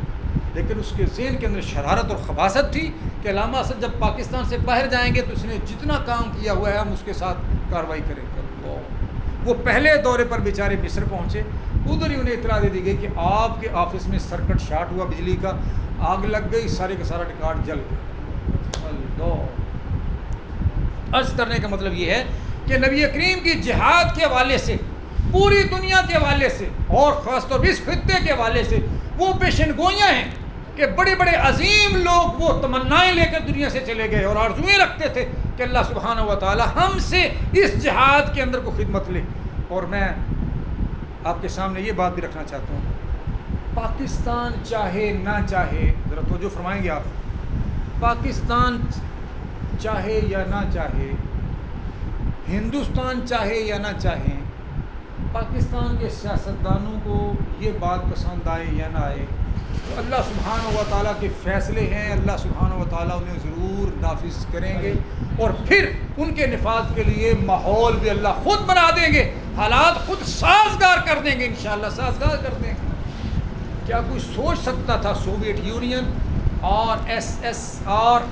لیکن اس کے ذہن کے اندر شرارت اور خباثت تھی کہ علامہ اسد جب پاکستان سے باہر جائیں گے تو اس نے جتنا کام کیا ہوا ہے ہم اس کے ساتھ کارروائی کریں گے. وہ پہلے دورے پر بیچارے مصر پہنچے, ادھر ہی انہیں اطلاع دے دی گئی کہ آپ کے آفس میں سرکٹ شارٹ ہوا بجلی کا, آگ لگ گئی, سارے کا سارا ریکارڈ جل گیا. اللہ. عرض کرنے کا مطلب یہ ہے کہ نبی کریم کی جہاد کے حوالے سے, پوری دنیا کے حوالے سے, اور خاص طور پر اس خطے کے حوالے سے وہ پیشن گوئیاں ہیں کہ بڑے بڑے عظیم لوگ وہ تمنائیں لے کر دنیا سے چلے گئے اور آرزوئیں رکھتے تھے کہ اللہ سبحانہ و تعالی ہم سے اس جہاد کے اندر کو خدمت لے. اور میں آپ کے سامنے یہ بات بھی رکھنا چاہتا ہوں, پاکستان چاہے نہ چاہے, ذرا توجہ فرمائیں گے آپ, پاکستان چاہے یا نہ چاہے, ہندوستان چاہے یا نہ چاہیں, پاکستان کے سیاستدانوں کو یہ بات پسند آئے یا نہ آئے, تو اللہ سبحانہ و تعالیٰ کے فیصلے ہیں, اللہ سبحانہ و تعالیٰ انہیں ضرور نافذ کریں گے, اور پھر ان کے نفاذ کے لیے ماحول بھی اللہ خود بنا دیں گے, حالات خود سازگار کر دیں گے, انشاءاللہ سازگار کر دیں گے. کیا کوئی سوچ سکتا تھا سوویت یونین اور SSR,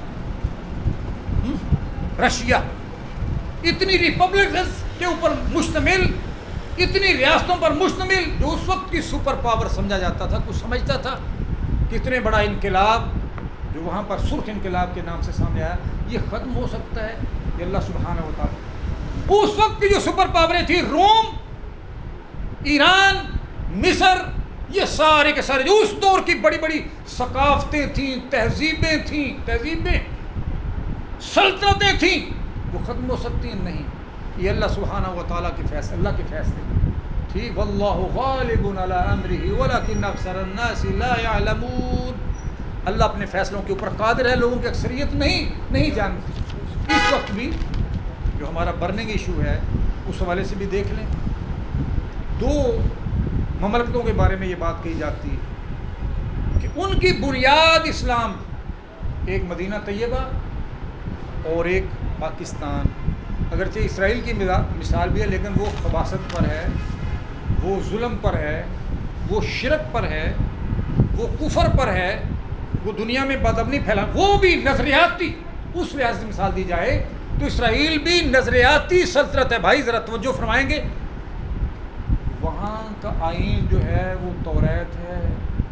رشیا, اتنی ریپبلکس کے اوپر مشتمل, اتنی ریاستوں پر مشتمل, جو اس وقت کی سپر پاور سمجھا جاتا تھا, کچھ سمجھتا تھا کتنے بڑا انقلاب جو وہاں پر سرخ انقلاب کے نام سے سامنے آیا, یہ ختم ہو سکتا ہے؟ یہ اللہ سبحانہ و تعالیٰ. اس وقت کی جو سپر پاوریں تھیں, روم, ایران, مصر, یہ سارے کے سارے جو اس دور کی بڑی بڑی ثقافتیں تھیں, تہذیبیں, سلطنتیں تھیں, وہ ختم ہو سکتی ہیں؟ نہیں. یہ اللہ سبحانہ و تعالیٰ کے فیصلے, اللہ کے فیصلے ٹھیک. واللہ غالب علی امرہ ولکن اکثر الناس لا یعلمون. اللہ اپنے فیصلوں کے اوپر قادر ہے, لوگوں کی اکثریت نہیں جانتی. اس وقت بھی جو ہمارا برننگ ایشو ہے اس حوالے سے بھی دیکھ لیں, دو مملکتوں کے بارے میں یہ بات کہی جاتی ہے کہ ان کی بنیاد اسلام, ایک مدینہ طیبہ اور ایک پاکستان. اگرچہ اسرائیل کی مثال بھی ہے, لیکن وہ خباثت پر ہے, وہ ظلم پر ہے, وہ شرک پر ہے, وہ کفر پر ہے, وہ دنیا میں بدامنی پھیلا, وہ بھی نظریاتی, اس لحاظ سے مثال دی جائے تو اسرائیل بھی نظریاتی سلطنت ہے. بھائی ذرا توجہ فرمائیں گے, وہاں کا آئین جو ہے وہ توریت ہے.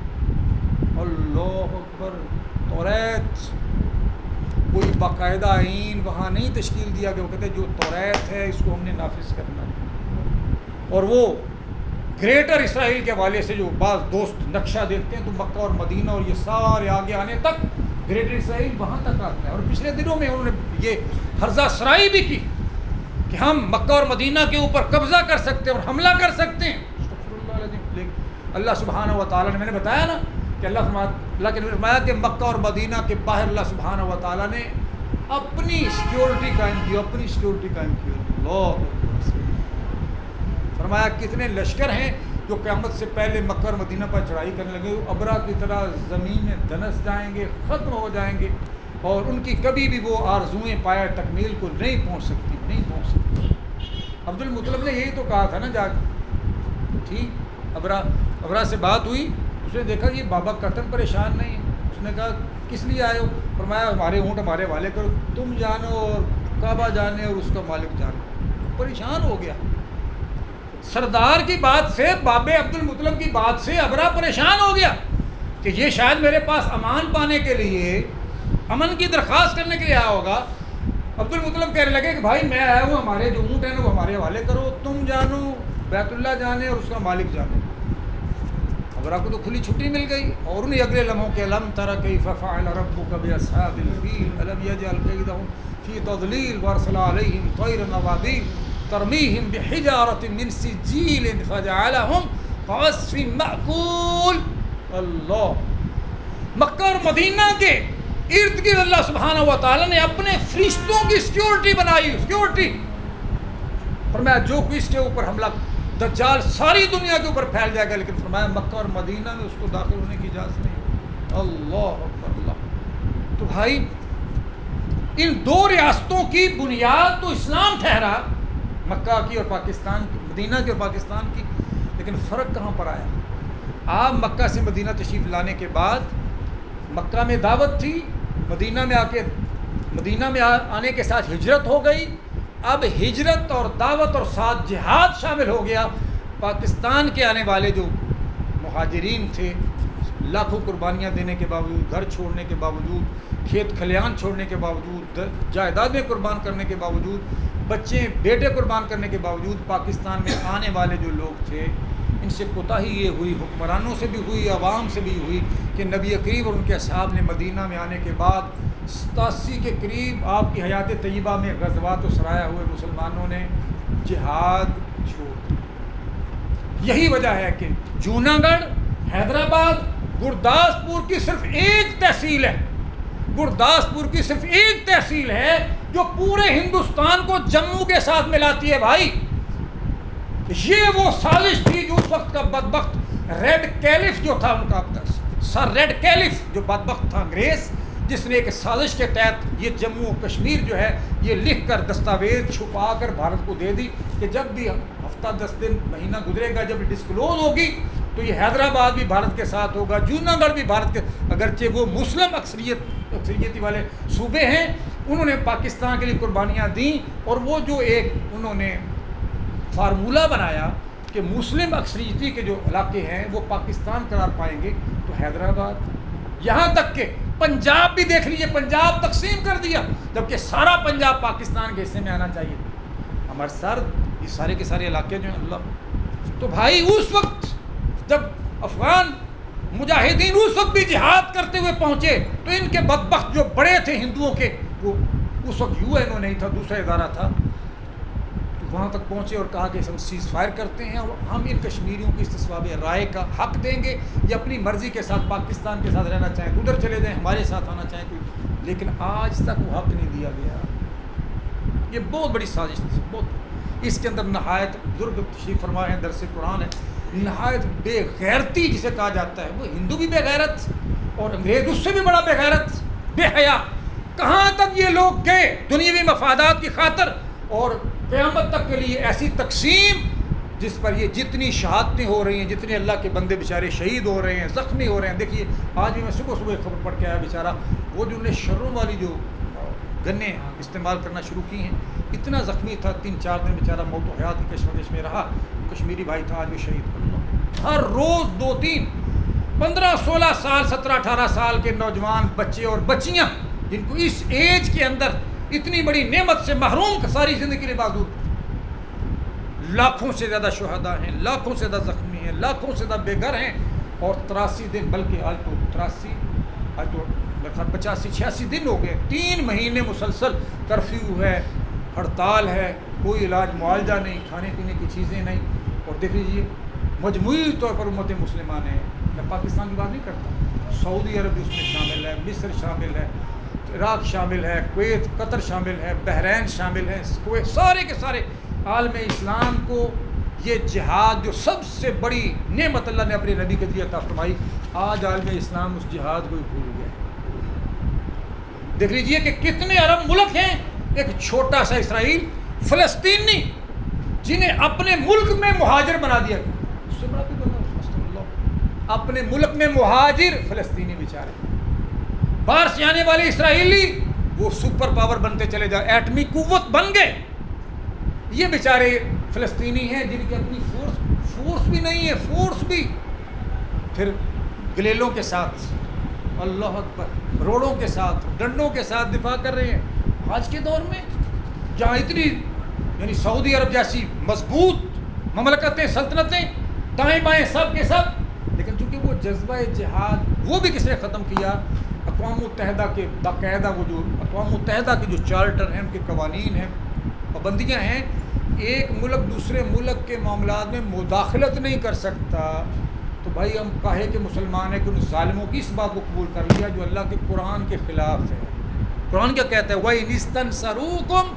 اللہ اکبر. توریت, کوئی باقاعدہ آئین وہاں نہیں تشکیل دیا گیا, وہ کہتے ہیں جو توریت ہے اس کو ہم نے نافذ کرنا ہے. اور وہ گریٹر اسرائیل کے حوالے سے جو بعض دوست نقشہ دیکھتے ہیں تو مکہ اور مدینہ اور یہ سارے آگے آنے تک گریٹر اسرائیل وہاں تک آتا ہے. اور پچھلے دنوں میں انہوں نے یہ حرزہ سرائی بھی کی کہ ہم مکہ اور مدینہ کے اوپر قبضہ کر سکتے ہیں اور حملہ کر سکتے ہیں. اللہ سبحانہ و تعالیٰ نے, میں نے بتایا نا کہ اللہ کے نبی نے فرمایا کہ مکہ اور مدینہ کے باہر اللہ سبحانہ و تعالیٰ نے اپنی سیکیورٹی قائم کی, اپنی سیکیورٹی قائم کی. اللہ فرمایا کتنے لشکر ہیں جو قیامت سے پہلے مکہ اور مدینہ پر چڑھائی کرنے لگے, ابرا کی طرح زمین میں دنس جائیں گے, ختم ہو جائیں گے, اور ان کی کبھی بھی وہ آرزوئیں پایہ تکمیل کو نہیں پہنچ سکتی. عبد المطلب نے یہی تو کہا تھا نا جا کے, ٹھیک. ابرا سے بات ہوئی, اس نے دیکھا کہ بابا قطن پریشان نہیں ہے. اس نے کہا کس لیے آئے ہو؟ فرمایا ہمارے اونٹ ہمارے حوالے کرو, تم جانو اور کعبہ جانے اور اس کا مالک جانے. پریشان ہو گیا. سردار کی بات سے, بابے عبد المطلب کی بات سے ابرا پریشان ہو گیا کہ یہ شاید میرے پاس امان پانے کے لیے, امن کی درخواست کرنے کے لیے آیا ہوگا. عبد المطلب کہنے لگے کہ بھائی میں آیا ہوں, ہمارے جو اونٹ ہیں نا وہ ہمارے حوالے کرو, تم جانو, بیت اللہ جانے اور اس کا مالک جانے. ابرا کو تو کھلی چھٹی مل گئی, اور انہیں اگلے لمحوں کے الم تر کیف فعل ربک باصحاب الفیل الم یجعل کیدہم فی تضلیل وارسل علیہم طیرا ابابیل ترمیہم بحجارۃ من سجیل فجعلہم کعصف مأکول. اللہ. مکہ اور مدینہ کے ارد گرد اللہ سبحانہ و تعالیٰ نے اپنے فرشتوں کی سیکیورٹی بنائی. سیکیورٹی فرمایا جو کوئی اس کے اوپر حملہ, دجال ساری دنیا کے اوپر پھیل جائے گا, لیکن فرمایا مکہ اور مدینہ میں اس کو داخل ہونے کی اجازت نہیں ہوگی. اللہ اکبر. اللہ. تو بھائی ان دو ریاستوں کی بنیاد تو اسلام ٹھہرا, مکہ کی اور پاکستان کی, مدینہ کی اور پاکستان کی, لیکن فرق کہاں پر آیا؟ آپ مکہ سے مدینہ تشریف لانے کے بعد مکہ میں دعوت تھی، مدینہ میں آنے کے ساتھ ہجرت ہو گئی، اب ہجرت اور دعوت اور ساتھ جہاد شامل ہو گیا۔ پاکستان کے آنے والے جو مہاجرین تھے، لاکھوں قربانیاں دینے کے باوجود، گھر چھوڑنے کے باوجود، کھیت کھلیان چھوڑنے کے باوجود، جائیدادیں قربان کرنے کے باوجود، بچے بیٹے قربان کرنے کے باوجود، پاکستان میں آنے والے جو لوگ تھے ان سے کوتاہی یہ ہوئی، حکمرانوں سے بھی ہوئی، عوام سے بھی ہوئی، کہ نبی کریم اور ان کے اصحاب نے مدینہ میں آنے کے بعد 87 کے قریب آپ کی حیات طیبہ میں غزوات و سرایہ ہوئے، مسلمانوں نے جہاد چھوڑ دیا۔ یہی وجہ ہے کہ جوناگڑھ، حیدرآباد، گرداسپور کی صرف ایک تحصیل ہے، گرداسپور کی صرف ایک تحصیل ہے جو پورے ہندوستان کو جموں کے ساتھ ملاتی ہے بھائی۔ یہ وہ سازش تھی جو اس وقت کا بدبخت ریڈ کیلف جو تھا، ان کا سر ریڈ کیلف جو بدبخت تھا انگریز، جس نے ایک سازش کے تحت یہ جموں و کشمیر جو ہے یہ لکھ کر دستاویز چھپا کر بھارت کو دے دی کہ جب بھی ہفتہ 10 دن مہینہ گزرے گا، جب ڈسکلوز ہوگی تو یہ حیدرآباد بھی بھارت کے ساتھ ہوگا، جوناگڑھ بھی بھارت کے، اگرچہ وہ مسلم اکثریتی والے صوبے ہیں، انہوں نے پاکستان کے لیے قربانیاں دیں، اور وہ جو ایک انہوں نے فارمولہ بنایا کہ مسلم اکثریتی کے جو علاقے ہیں وہ پاکستان قرار پائیں گے، تو حیدرآباد، یہاں تک کہ پنجاب بھی دیکھ لیجیے، پنجاب تقسیم کر دیا، جبکہ سارا پنجاب پاکستان کے حصے میں آنا چاہیے، امرتسر، یہ سارے کے سارے علاقے جو ہیں اللہ۔ تو بھائی اس وقت جب افغان مجاہدین اس وقت بھی جہاد کرتے ہوئے پہنچے، تو ان کے بدبخت جو بڑے تھے ہندوؤں کے، وہ اس وقت یو این او نہیں تھا، دوسرا ادارہ تھا، تو وہاں تک پہنچے اور کہا کہ ہم سیز فائر کرتے ہیں اور ہم ان کشمیریوں کو استصواب رائے کا حق دیں گے، یا اپنی مرضی کے ساتھ پاکستان کے ساتھ رہنا چاہیں تو ادھر چلے جائیں، ہمارے ساتھ آنا چاہیں تو، لیکن آج تک وہ حق نہیں دیا گیا۔ یہ بہت بڑی سازش تھی، بہت، اس کے اندر نہایت بزرگ تشریف فرما ہے، درس قرآن ہے، نہایت بے غیرتی جسے کہا جاتا ہے، وہ ہندو بھی بے غیرت اور انگریز اس سے بھی بڑا بے غیرت، بے حیا، کہاں تک یہ لوگ گئے دنیاوی مفادات کی خاطر، اور قیامت تک کے لیے ایسی تقسیم جس پر یہ جتنی شہادتیں ہو رہی ہیں، جتنے اللہ کے بندے بیچارے شہید ہو رہے ہیں، زخمی ہو رہے ہیں۔ دیکھیے آج بھی میں صبح صبح خبر پڑھ کے آیا، بیچارہ وہ جو نے شروں والی جو گنیں استعمال کرنا شروع کی ہیں، اتنا زخمی تھا، 3-4 دن بیچارہ موت و حیات کی کشمکش میں رہا، کشمیری بھائی تھا، آج بھی شہید اللہ۔ ہر روز 2-3 15-16 سال 17-18 سال کے نوجوان بچے اور بچیاں جن کو اس ایج کے اندر اتنی بڑی نعمت سے محروم ساری زندگی کے باوجود، لاکھوں سے زیادہ شہداء ہیں، لاکھوں سے زیادہ زخمی ہیں، لاکھوں سے زیادہ بے گھر ہیں، اور 83 دن، بلکہ آج تو 85-86 دن ہو گئے، 3 مہینے مسلسل کرفیو ہے، ہڑتال ہے، کوئی علاج معالجہ نہیں، کھانے پینے کی چیزیں نہیں، اور دیکھ لیجیے مجموعی طور پر امت مسلمہ نے، میں پاکستان کی بات نہیں کرتا، سعودی عرب بھی اس میں شامل ہے، مصر شامل ہے، عراق شامل ہے، کویت، قطر شامل ہے، بحرین شامل ہے، سارے کے سارے عالم اسلام کو یہ جہاد جو سب سے بڑی نعمت اللہ نے اپنے نبی کے ذریعے عطا فرمائی، آج عالم اسلام اس جہاد کو ہی بھول گیا ہے۔ دیکھ لیجئے کہ کتنے عرب ملک ہیں، ایک چھوٹا سا اسرائیل، فلسطینی جنہیں اپنے ملک میں مہاجر بنا دیا گیا، اس سے بڑا بھی اللہ، اپنے ملک میں مہاجر فلسطینی بیچارے، باہر سے آنے والے اسرائیلی وہ سپر پاور بنتے چلے جائے، ایٹمی قوت بن گئے، یہ بیچارے فلسطینی ہیں جن کی اپنی فورس بھی نہیں ہے، فورس بھی پھر گلیلوں کے ساتھ، اللہ اکبر، روڑوں کے ساتھ، ڈنڈوں کے ساتھ دفاع کر رہے ہیں۔ آج کے دور میں جہاں اتنی، یعنی سعودی عرب جیسی مضبوط مملکتیں، سلطنتیں، دائیں بائیں سب کے سب، لیکن چونکہ وہ جذبہ جہاد وہ بھی کس نے ختم کیا؟ اقوام متحدہ کے باقاعدہ وہ جو اقوام متحدہ کے جو چارٹر ہیں، ان کے قوانین ہیں، پابندیاں ہیں، ایک ملک دوسرے ملک کے معاملات میں مداخلت نہیں کر سکتا، تو بھائی ہم کاہے کہ مسلمان ہیں کہ ان ظالموں کی اس بات کو قبول کر لیا جو اللہ کے قرآن کے خلاف ہے۔ قرآن کیا کہتا ہے؟ وَإِنِ اسْتَنْصَرُوكُمْ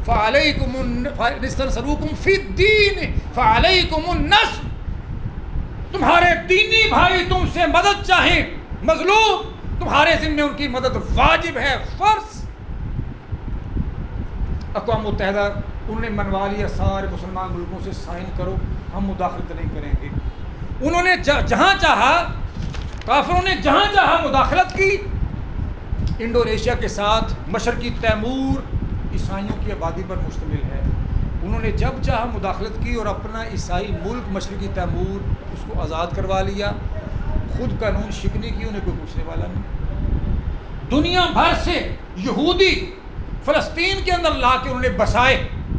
فِي الدِّينِ فَعَلَيْكُمُ النَّصْرُ، تمہارے دینی بھائی تم سے مدد چاہیں، مظلوم، تمہارے ذمہ ان کی مدد واجب ہے، فرض۔ اقوام متحدہ انہوں نے منوا لیا، سارے مسلمان ملکوں سے سائن کرو، ہم مداخلت نہیں کریں گے۔ انہوں نے جہاں چاہا کافروں نے جہاں جہاں مداخلت کی، انڈونیشیا کے ساتھ مشرقی تیمور عیسائیوں کی آبادی پر مشتمل ہے، انہوں نے جب چاہا مداخلت کی اور اپنا عیسائی ملک مشرقی تیمور اس کو آزاد کروا لیا، خود قانون شکنی کی، انہیں کوئی پوچھنے والا نہیں۔ دنیا بھر سے یہودی فلسطین کے اندر لا کے انہوں نے بسائے،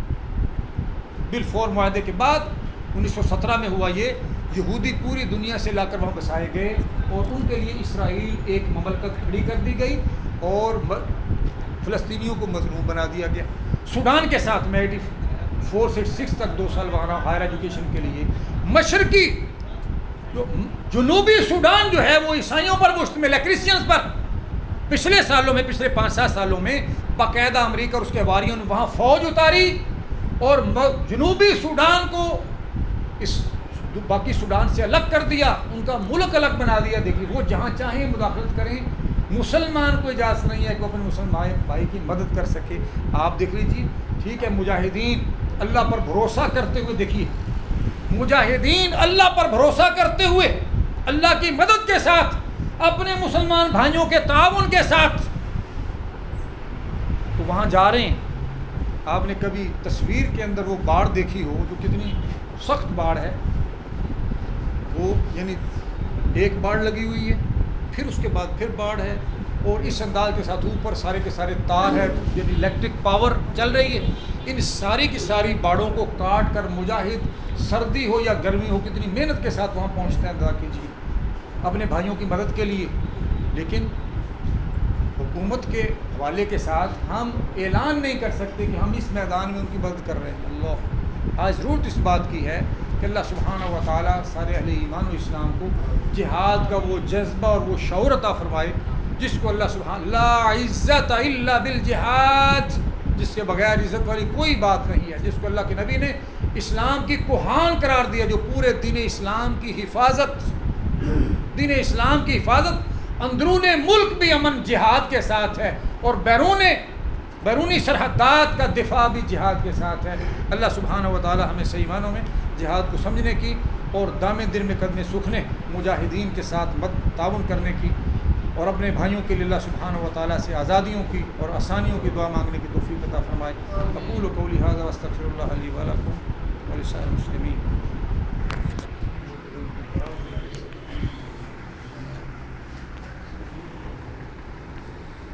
بلفور معاہدے کے بعد 1917 میں ہوا یہ، یہودی پوری دنیا سے لا کر وہاں بسائے گئے اور ان کے لیے اسرائیل ایک مملکت کھڑی کر دی گئی اور فلسطینیوں کو مظلوم بنا دیا گیا۔ سوڈان کے ساتھ میں 84 سے 6 تک 2 سال وہاں ہائر ایجوکیشن کے لیے، مشرقی جنوبی سوڈان جو ہے وہ عیسائیوں پر مشتمل ہے، کرسچنز پر۔ پچھلے سالوں میں، پچھلے 5-7 سالوں میں باقاعدہ امریکہ اور اس کے واریوں نے وہاں فوج اتاری اور جنوبی سوڈان کو اس باقی سوڈان سے الگ کر دیا، ان کا ملک الگ بنا دیا۔ دیکھیے وہ جہاں چاہیں مداخلت کریں، مسلمان کو اجازت نہیں ہے کہ اپنے مسلمان بھائی کی مدد کر سکے۔ آپ دیکھ لیجیے، ٹھیک ہے، مجاہدین اللہ پر بھروسہ کرتے ہوئے، دیکھیے مجاہدین اللہ پر بھروسہ کرتے ہوئے اللہ کی مدد کے ساتھ اپنے مسلمان بھائیوں کے تعاون کے ساتھ تو وہاں جا رہے ہیں۔ آپ نے کبھی تصویر کے اندر وہ باڑ دیکھی ہو جو کتنی سخت باڑ ہے، وہ یعنی ایک باڑ لگی ہوئی ہے، پھر اس کے بعد پھر باڑ ہے، اور اس انداز کے ساتھ اوپر سارے کے سارے تار ہے، یعنی الیکٹرک پاور چل رہی ہے۔ ان ساری کی ساری باڑوں کو کاٹ کر مجاہد، سردی ہو یا گرمی ہو، کتنی محنت کے ساتھ وہاں پہنچتے ہیں، اندازہ کیجیے، اپنے بھائیوں کی مدد کے لیے۔ لیکن حکومت کے حوالے کے ساتھ ہم اعلان نہیں کر سکتے کہ ہم اس میدان میں ان کی مدد کر رہے ہیں۔ اللہ آج ضرورت اس بات کی ہے کہ اللہ سبحانہ و تعالیٰ سارے اہل ایمان و اسلام کو جہاد کا وہ جذبہ اور وہ شعور عطا فرمائے جس کو اللہ سبحانہ، لا عزت الا بالجہاد، جس کے بغیر عزت والی کوئی بات نہیں ہے، جس کو اللہ کے نبی نے اسلام کی کوہان قرار دیا، جو پورے دین اسلام کی حفاظت، دین اسلام کی حفاظت اندرون ملک بھی امن جہاد کے ساتھ ہے، اور بیرونی سرحدات کا دفاع بھی جہاد کے ساتھ ہے۔ اللہ سبحانہ و تعالی ہمیں صحیح معنوں میں جہاد کو سمجھنے کی اور دامِ دل میں قدم سکھنے مجاہدین کے ساتھ تعاون کرنے کی، اور اپنے بھائیوں کے لیے اللہ سبحانہ و تعالیٰ سے آزادیوں کی اور آسانیوں کی دعا مانگنے کی توفیق عطا فرمائے۔ اقول قولی ھذا واستغفر اللہ لی ولکم ولسائر المسلمین۔